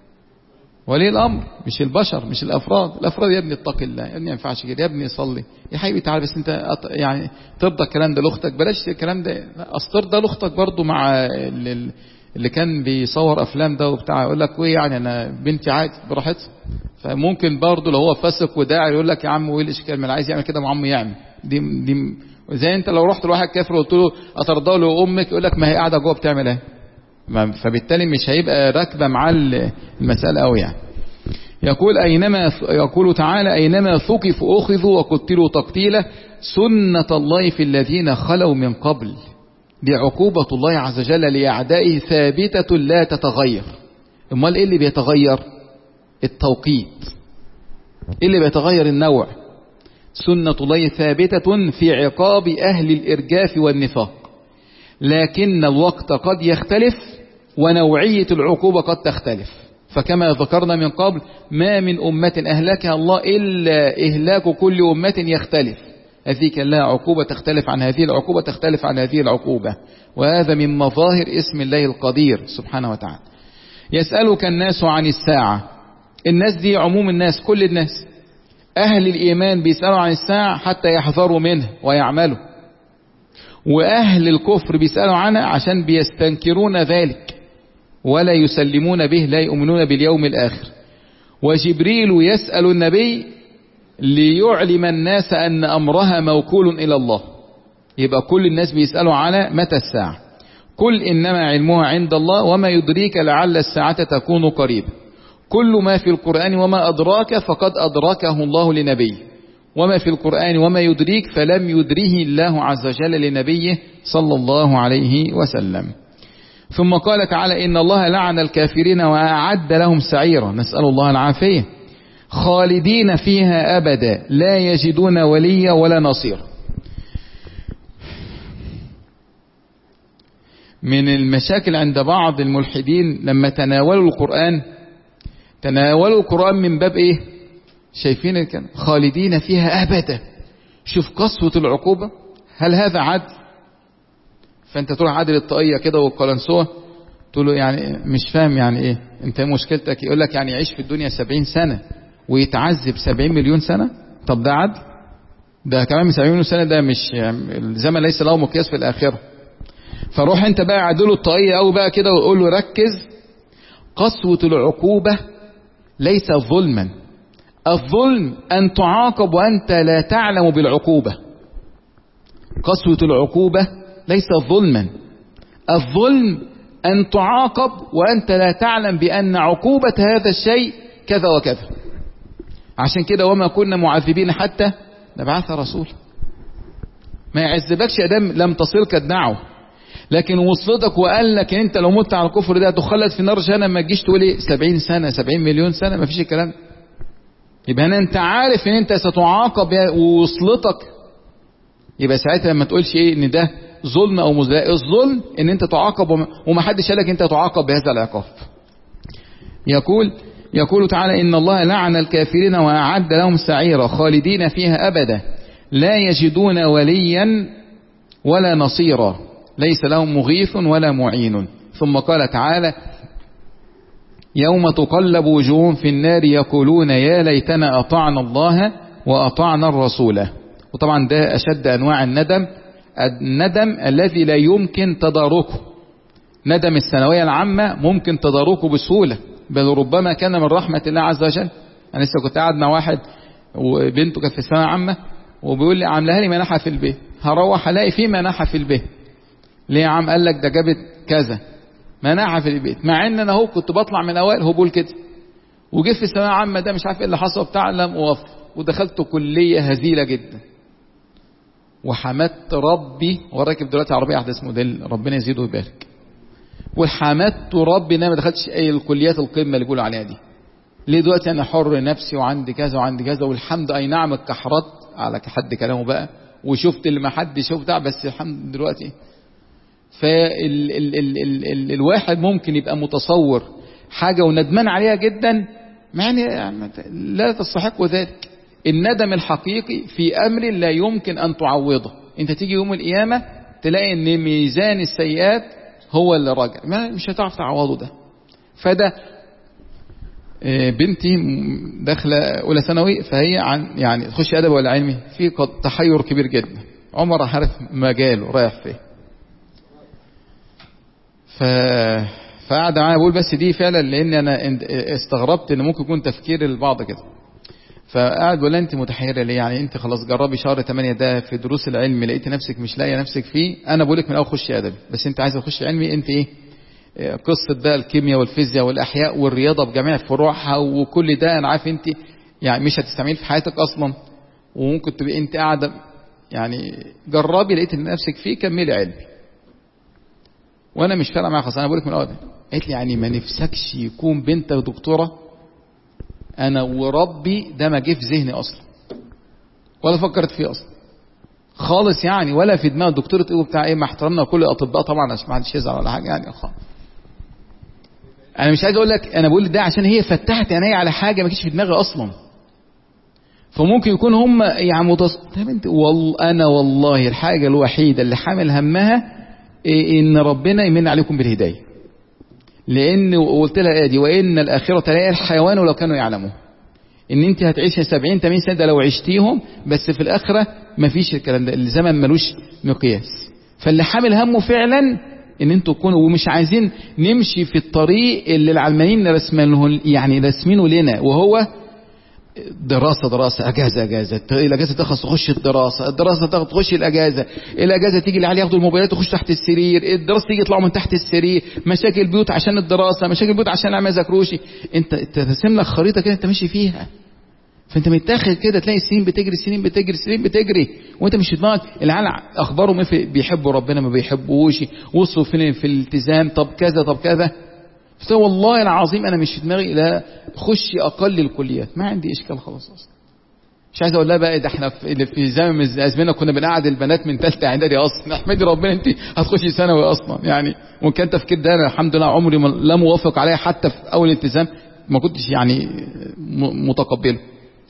ولي الأمر، مش البشر، مش الأفراد. الأفراد يا ابني اتق الله، يا ابني ما ينفعش كده، يا ابني صلي يا حبيبي تعال، بس انت يعني ترضى الكلام ده لاختك، بلاش الكلام ده. أصدر ده لاختك برضو مع اللي كان بيصور أفلام ده وبتاع، يقول لك ايه يعني انا بنتي عادي براحتها. فممكن برضو لو هو فاسق وداعي يقول لك يا عم وايه الاشكال، ما اللي عايز يعمل كده مع عمه يعمل. دي دي زي انت لو رحت لواحد كافر وقلت له اترضى له امك، يقول لك ما هي قاعده جوه بتعمل ايه، فبالتالي مش هيبقى راكبه مع المساله قوي يعني. يقول اينما يقول تعالى اينما ثقفوا اخذوا وقتلوا تقتيلا سنه الله في الذين خلوا من قبل. دي عقوبه الله عز وجل لاعدائه ثابته لا تتغير. امال ايه اللي بيتغير؟ التوقيت. ايه اللي بيتغير؟ النوع. سنة الله ثابتة في عقاب أهل الإرجاف والنفاق، لكن الوقت قد يختلف ونوعية العقوبة قد تختلف. فكما ذكرنا من قبل ما من أمة أهلكها الله إلا إهلاك كل أمة يختلف. هذه كان لها عقوبة تختلف عن هذه العقوبة تختلف عن هذه العقوبة، وهذا من مظاهر اسم الله القدير سبحانه وتعالى. يسألك الناس عن الساعة. الناس دي عموم الناس، كل الناس. أهل الإيمان بيسألوا عن الساعة حتى يحذروا منه ويعملوا، وأهل الكفر بيسألوا عنها عشان بيستنكرون ذلك ولا يسلمون به، لا يؤمنون باليوم الآخر. وجبريل يسأل النبي ليعلم الناس أن أمرها موكول إلى الله. يبقى كل الناس بيسألوا على متى الساعة. قل إنما علمها عند الله وما يدريك لعل الساعة تكون قريبا. كل ما في القرآن وما أدراك فقد أدركه الله لنبيه، وما في القرآن وما يدريك فلم يدره الله عز وجل لنبيه صلى الله عليه وسلم. ثم قال تعالى إن الله لعن الكافرين وأعد لهم سعيرا. نسأل الله العافية. خالدين فيها أبدا لا يجدون وليا ولا نصير. من المشاكل عند بعض الملحدين لما تناولوا القرآن، تناولوا القرآن من باب ايه؟ شايفين الكلام خالدين فيها أبدا. شوف قسوة العقوبة. هل هذا عدل؟ فانت تروح عادل الطاقية كده والقلنسوة تقول له يعني مش فاهم يعني ايه انت مشكلتك؟ يقول لك يعني يعيش في الدنيا سبعين سنة ويتعذب سبعين مليون سنة. طب ده عدل؟ ده كمان من سبعين مليون سنة، ده مش يعني الزمن ليس له مقياس في الآخرة. فروح انت بقى عدله الطاقية او بقى كده وقول له ركز. قسوة العقوبة ليس ظلما. الظلم أن تعاقب وأنت لا تعلم بالعقوبة. قسوة العقوبة ليست ظلما. الظلم أن تعاقب وأنت لا تعلم بأن عقوبة هذا الشيء كذا وكذا. عشان كده وما كنا معذبين حتى نبعث رسول. ما يعذبكش ادام لم تصلك الدعوه، لكن وصلتك وقال لك ان انت لو مت على الكفر ده هتخلد في نار جهنم، ما تجيش تقول ايه سبعين سنه سبعين مليون سنه، ما فيش الكلام. يبقى هنا انت عارف ان انت ستعاقب ووصلتك، يبقى ساعتها ما تقولش ايه ان ده ظلم او مزاء. الظلم ان انت تعاقب وما حدش قال لك انت تعاقب بهذا العقاب. يقول يقول تعالى إن الله لعن الكافرين وأعد لهم سعيرا خالدين فيها أبدا لا يجدون وليا ولا نصيرا ليس لهم مغيث ولا معين. ثم قال تعالى يوم تقلب وجوههم في النار يقولون يا ليتنا أطعنا الله وأطعنا الرسول. وطبعا ده أشد أنواع الندم، الندم الذي لا يمكن تداركه. ندم الثانوية العامة ممكن تداركه بسهولة، بل ربما كان من رحمة الله عز وجل. أنا لسه كنت قاعد مع واحد وبنته كانت في الثانوية العامة وبيقول لي عاملها لي منحة في البيت، هروح الاقي فيه منحة في البيت. ليه يا عم؟ قال لك ده جابت كذا منحة في البيت، مع ان انا اهو كنت بطلع من اوائل، هو بيقول كده. وجيت في الثانوية العامة ده مش عارف ايه اللي حصل بتاع، لم اوفق ودخلت كلية هزيلة جدا. وحمدت ربي وراكب دلوقتي عربية احدث موديل ربنا يزيده ويبارك، وحمدت ربي ان انا ما دخلتش اي الكليات القمة اللي بيقولوا عليها دي. ليه دلوقتي انا حر نفسي وعندي كذا وعندي كذا، والحمد اي نعم اتكحرت على حد كلامه بقى وشفت اللي ما حد شوف ده، بس الحمد دلوقتي. فالواحد ممكن يبقى متصور حاجة وندمان عليها جدا، مع ان لا تستحق ذلك. الندم الحقيقي في امر لا يمكن ان تعوضه. انت تيجي يوم القيامة تلاقي ان ميزان السيئات هو اللي راجع، ما مش هتعرف تعوضه ده. فده بنتي داخله اولى ثانوي، فهي عن يعني تخش ادب ولا علمي، في تحير كبير جدا، عمر عارف مجاله رايح فين. ف فقعد معايا بقول بس دي فعلا، لان انا استغربت ان ممكن يكون تفكير البعض كده. فقعد بقول انت متحيره ليه؟ يعني انت خلاص جربي شهر ثمانية ده في دروس العلم لقيتي نفسك مش لاقيه نفسك فيه، انا بقول لك من الاول خشي ادبي، بس انت عايزه تخشي علمي. انت ايه قصة بقى الكيمياء والفيزياء والأحياء والرياضة بجميع فروعها وكل ده أنا عارف أنت يعني مش هتستعمل في حياتك أصلا، وممكن تبقى أنت قاعدة يعني جربي لقيت نفسك فيه كملي علمي. وأنا مش فارقة معايا خلاص، أنا بقول لك من الأول. قالت لي يعني ما نفسكش يكون بنتك دكتورة؟ أنا وربي ده ما جه في ذهني أصلا ولا فكرت فيه أصلا خالص يعني، ولا في دماغ دكتورة إيه وبتاع إيه، مع احترامنا كل الأطباء طبعا عشان ما حدش يزعل ولا حاجة يعني خالص. انا مش عايز اقول لك، انا بقول ده عشان هي فتحت عيني على حاجه ما كانتش في دماغي اصلا. فممكن يكون هم يعني متص... والله انا والله الحاجه الوحيده اللي حامل همها إيه؟ ان ربنا يمن عليكم بالهدايه. لان قلت لها ادي وان الاخره لا الحيوان ولو كانوا يعلمون، ان انت هتعيش سبعين ثمانين سنه ده لو عشتيهم، بس في الاخره ما فيش الكلام ده، الزمن ملوش مقياس. فاللي حامل همه فعلا ان انتوا تكونوا، ومش عايزين نمشي في الطريق اللي العلمانيين رسمينه يعني رسمينه لنا، وهو دراسة دراسة اجازة اجازة، الاجازة تخلص تخش الدراسة، الدراسة تخش الاجازة، الاجازة تيجي اللي عليه ياخدوا الموبايلات تخش تحت السرير، الدراسة تيجي يطلعوا من تحت السرير، مشاكل البيوت عشان الدراسة، مشاكل البيوت عشان ما يذاكروش. انت ترسم لك خريطة كده انت ماشي فيها، فانت متاخد كده تلاقي السنين بتجري السنين بتجري السنين بتجري وانت مش في دماغك العيال اخبارهم ايه، بيحبوا ربنا ما بيحبوش، وصلوا فين في الالتزام، طب كذا طب كذا. والله العظيم انا مش في دماغي لا خشي اقل الكليات، ما عندي اشكال خلاص اصلا. مش عايز اقول لها بقى ده احنا في, في زمن من الازمنه كنا بنقعد البنات من ثالثه اعدادي اصلا، احمدي ربنا انت هتخشي ثانوي اصلا يعني. وكان تفكير ده أنا الحمد لله عمري لا موافق عليه، حتى في اول التزام ما كنتش يعني متقبله.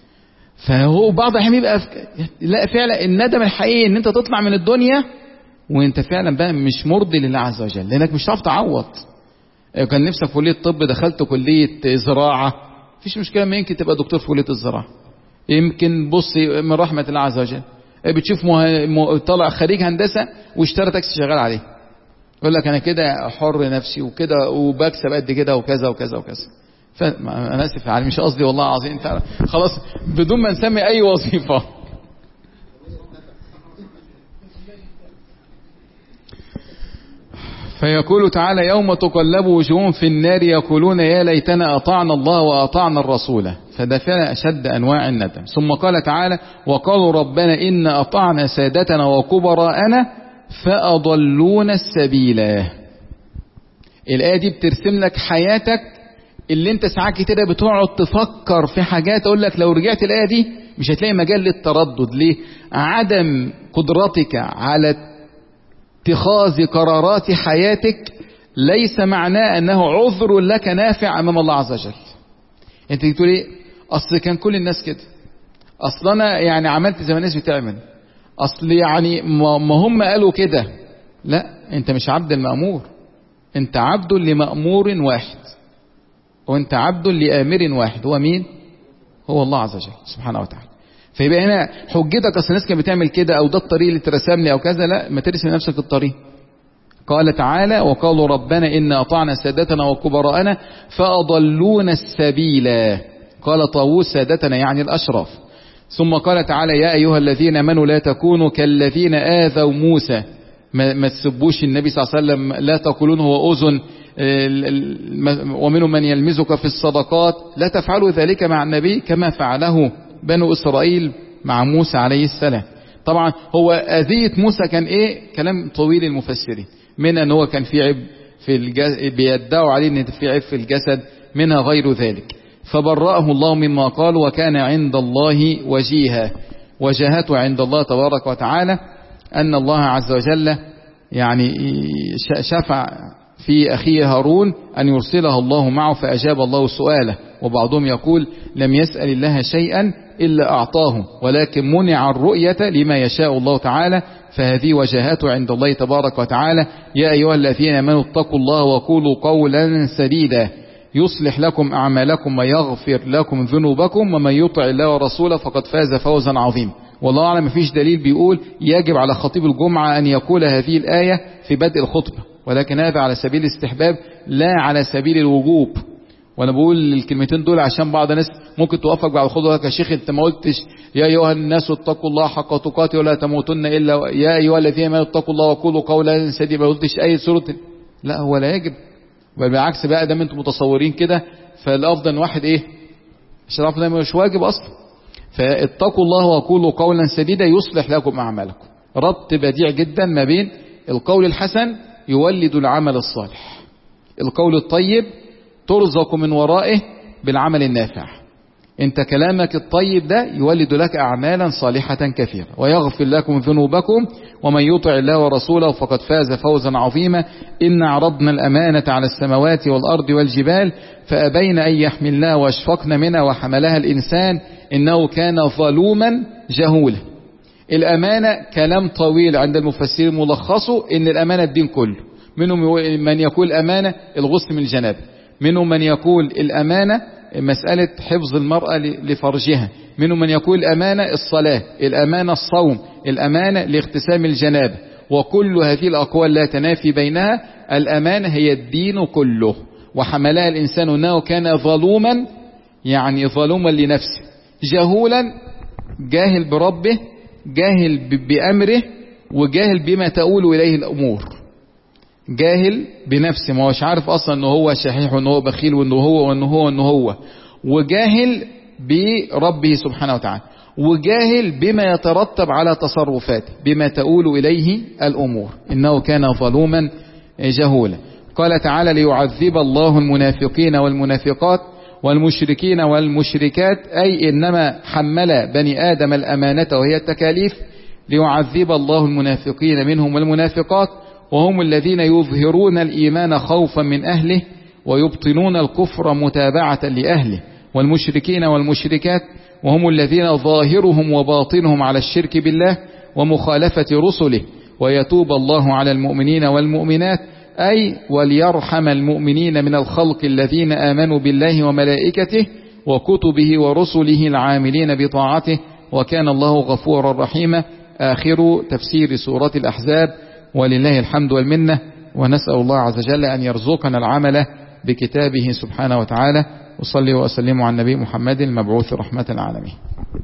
فهو بعض الأحيان يبقى لا فعلا الندم الحقيقي ان انت تطلع من الدنيا وانت فعلا بقى مش مرضي لله عز وجل، لانك مش هتعرف تعوض. كان نفسك في كليه طب دخلت كليه زراعه، مفيش مشكله، ما يمكن تبقى دكتور في كليه الزراعه. يمكن بص من رحمه الله عز وجل بتشوف مه... طالع خريج هندسه واشترى تاكسي شغال عليه، يقول لك انا كده حر نفسي وكده وبكسب قد كده وكذا وكذا وكذا. فأنا آسف يعني مش قصدي والله العظيم، انت خلاص بدون ما نسمي أي وظيفة. فيقول تعالى يوم تقلب وجوههم في النار يقولون يا ليتنا أطعنا الله وأطعنا الرسول، فده فعلا أشد أنواع الندم. ثم قال تعالى وقالوا ربنا إن أطعنا سادتنا وكبراءنا فأضلونا السبيلا. الآية دي بترسم لك حياتك اللي انت ساعات كده بتقعد تفكر في حاجات، اقول لك لو رجعت الآية دي مش هتلاقي مجال للتردد. ليه؟ عدم قدرتك على اتخاذ قرارات حياتك ليس معناه انه عذر لك نافع امام الله عز وجل. انت بتقول ايه؟ اصل كان كل الناس كده، اصل انا يعني عملت زي ما الناس بتعمل، اصل يعني ما هم قالوا كده. لا، انت مش عبد المأمور، انت عبد لمأمور واحد، وانت عبد لآمر واحد. هو مين؟ هو الله عز وجل سبحانه وتعالى. فيبقى هنا حجتك اصل الناس كانت بتعمل كده او ده الطريق اللي اترسم لي او كذا، لا، ما ترسم لنفسك الطريق. قال تعالى وقالوا ربنا إن أطعنا سادتنا وكبراءنا فأضلونا السبيلا. قال طاووس سادتنا يعني الأشراف. ثم قال تعالى يا أيها الذين آمنوا لا تكونوا كالذين آذوا موسى، ما, ما تسبوش النبي صلى الله عليه وسلم، لا تقولون هو أذن، ومنهم من يلمزك في الصدقات، لا تفعلوا ذلك مع النبي كما فعله بنو إسرائيل مع موسى عليه السلام. طبعا هو أذية موسى كان إيه؟ كلام طويل المفسرين، من أن هو كان في عيب في الجسد، بيدعوا عليه أن في عيب في الجسد، منها غير ذلك، فبرأه الله مما قال وكان عند الله وجيها. وجاهته عند الله تبارك وتعالى أن الله عز وجل يعني شفع في أخيه هارون أن يرسله الله معه فأجاب الله سؤاله. وبعضهم يقول لم يسأل الله شيئا إلا أعطاه، ولكن منع الرؤية لما يشاء الله تعالى، فهذه وجاهته عند الله تبارك وتعالى. يا أيها الذين آمنوا اتقوا الله وقولوا قولا سديدا يصلح لكم أعمالكم ويغفر لكم ذنوبكم ومن يطع الله ورسوله فقد فاز فوزا عظيما. والله أعلم مفيش دليل بيقول يجب على خطيب الجمعة أن يقول هذه الآية في بدء الخطبة، ولكن هذا على سبيل الاستحباب لا على سبيل الوجوب. وانا بقول الكلمتين دول عشان بعض الناس ممكن توقفك بعد الخطبه يا شيخ انت ما قلتش يا ايها الناس اتقوا الله حق تقاته ولا تموتن الا يا ايها الذين امنوا اتقوا الله وقولوا قولا سديدا، ما قلتش اي سوره. لا، هو لا يجب، بل بالعكس بقى، دام انتم متصورين كده فالافضل واحد ايه؟ مش الافضل مش واجب اصلا. فاتقوا الله وقولوا قولا سديدا يصلح لكم اعمالكم. ربط بديع جدا ما بين القول الحسن يولد العمل الصالح، القول الطيب ترزق من ورائه بالعمل النافع. انت كلامك الطيب ده يولد لك اعمالا صالحة كثيرة ويغفر لكم ذنوبكم ومن يطع الله ورسوله فقد فاز فوزا عظيما. إن عرضنا الأمانة على السماوات والأرض والجبال فأبين أن يحملنها واشفقن منها وحملها الإنسان إنه كان ظلوما جهولا. الأمانة كلام طويل عند المفسرين، ملخصه إن الأمانة الدين كله. منهم من يقول أمانة الغسل من الجنابة، منهم من يقول الأمانة مسألة حفظ المرأة لفرجها، منهم من يقول الأمانة الصلاة، الأمانة الصوم، الأمانة لاغتسام الجنابة. وكل هذه الأقوال لا تنافي بينها. الأمانة هي الدين كله. وحملها الإنسان أنه كان ظلوما، يعني ظلوما لنفسه، جهولا، جاهل بربه، جاهل بأمره، وجاهل بما تؤول إليه الأمور. جاهل بنفسه، ما هوش عارف أصلا أنه هو شحيح وأنه هو بخيل وأنه هو وأنه هو وأنه هو، وجاهل بربه سبحانه وتعالى، وجاهل بما يترتب على تصرفاته، بما تؤول إليه الأمور. إنه كان ظلوما جهولا. قال تعالى ليعذب الله المنافقين والمنافقات والمشركين والمشركات، أي إنما حمل بني آدم الأمانة وهي التكاليف، ليعذب الله المنافقين منهم والمنافقات، وهم الذين يظهرون الإيمان خوفا من أهله ويبطنون الكفر متابعة لأهله، والمشركين والمشركات وهم الذين ظاهرهم وباطنهم على الشرك بالله ومخالفة رسله، ويتوب الله على المؤمنين والمؤمنات، أي وليرحم المؤمنين من الخلق الذين آمنوا بالله وملائكته وكتبه ورسله العاملين بطاعته، وكان الله غفورا رحيما. آخر تفسير سورة الأحزاب، ولله الحمد والمنة. ونسأل الله عز وجل أن يرزقنا العمل بكتابه سبحانه وتعالى. وصلي وأسلم على النبي محمد المبعوث رحمة العالمين.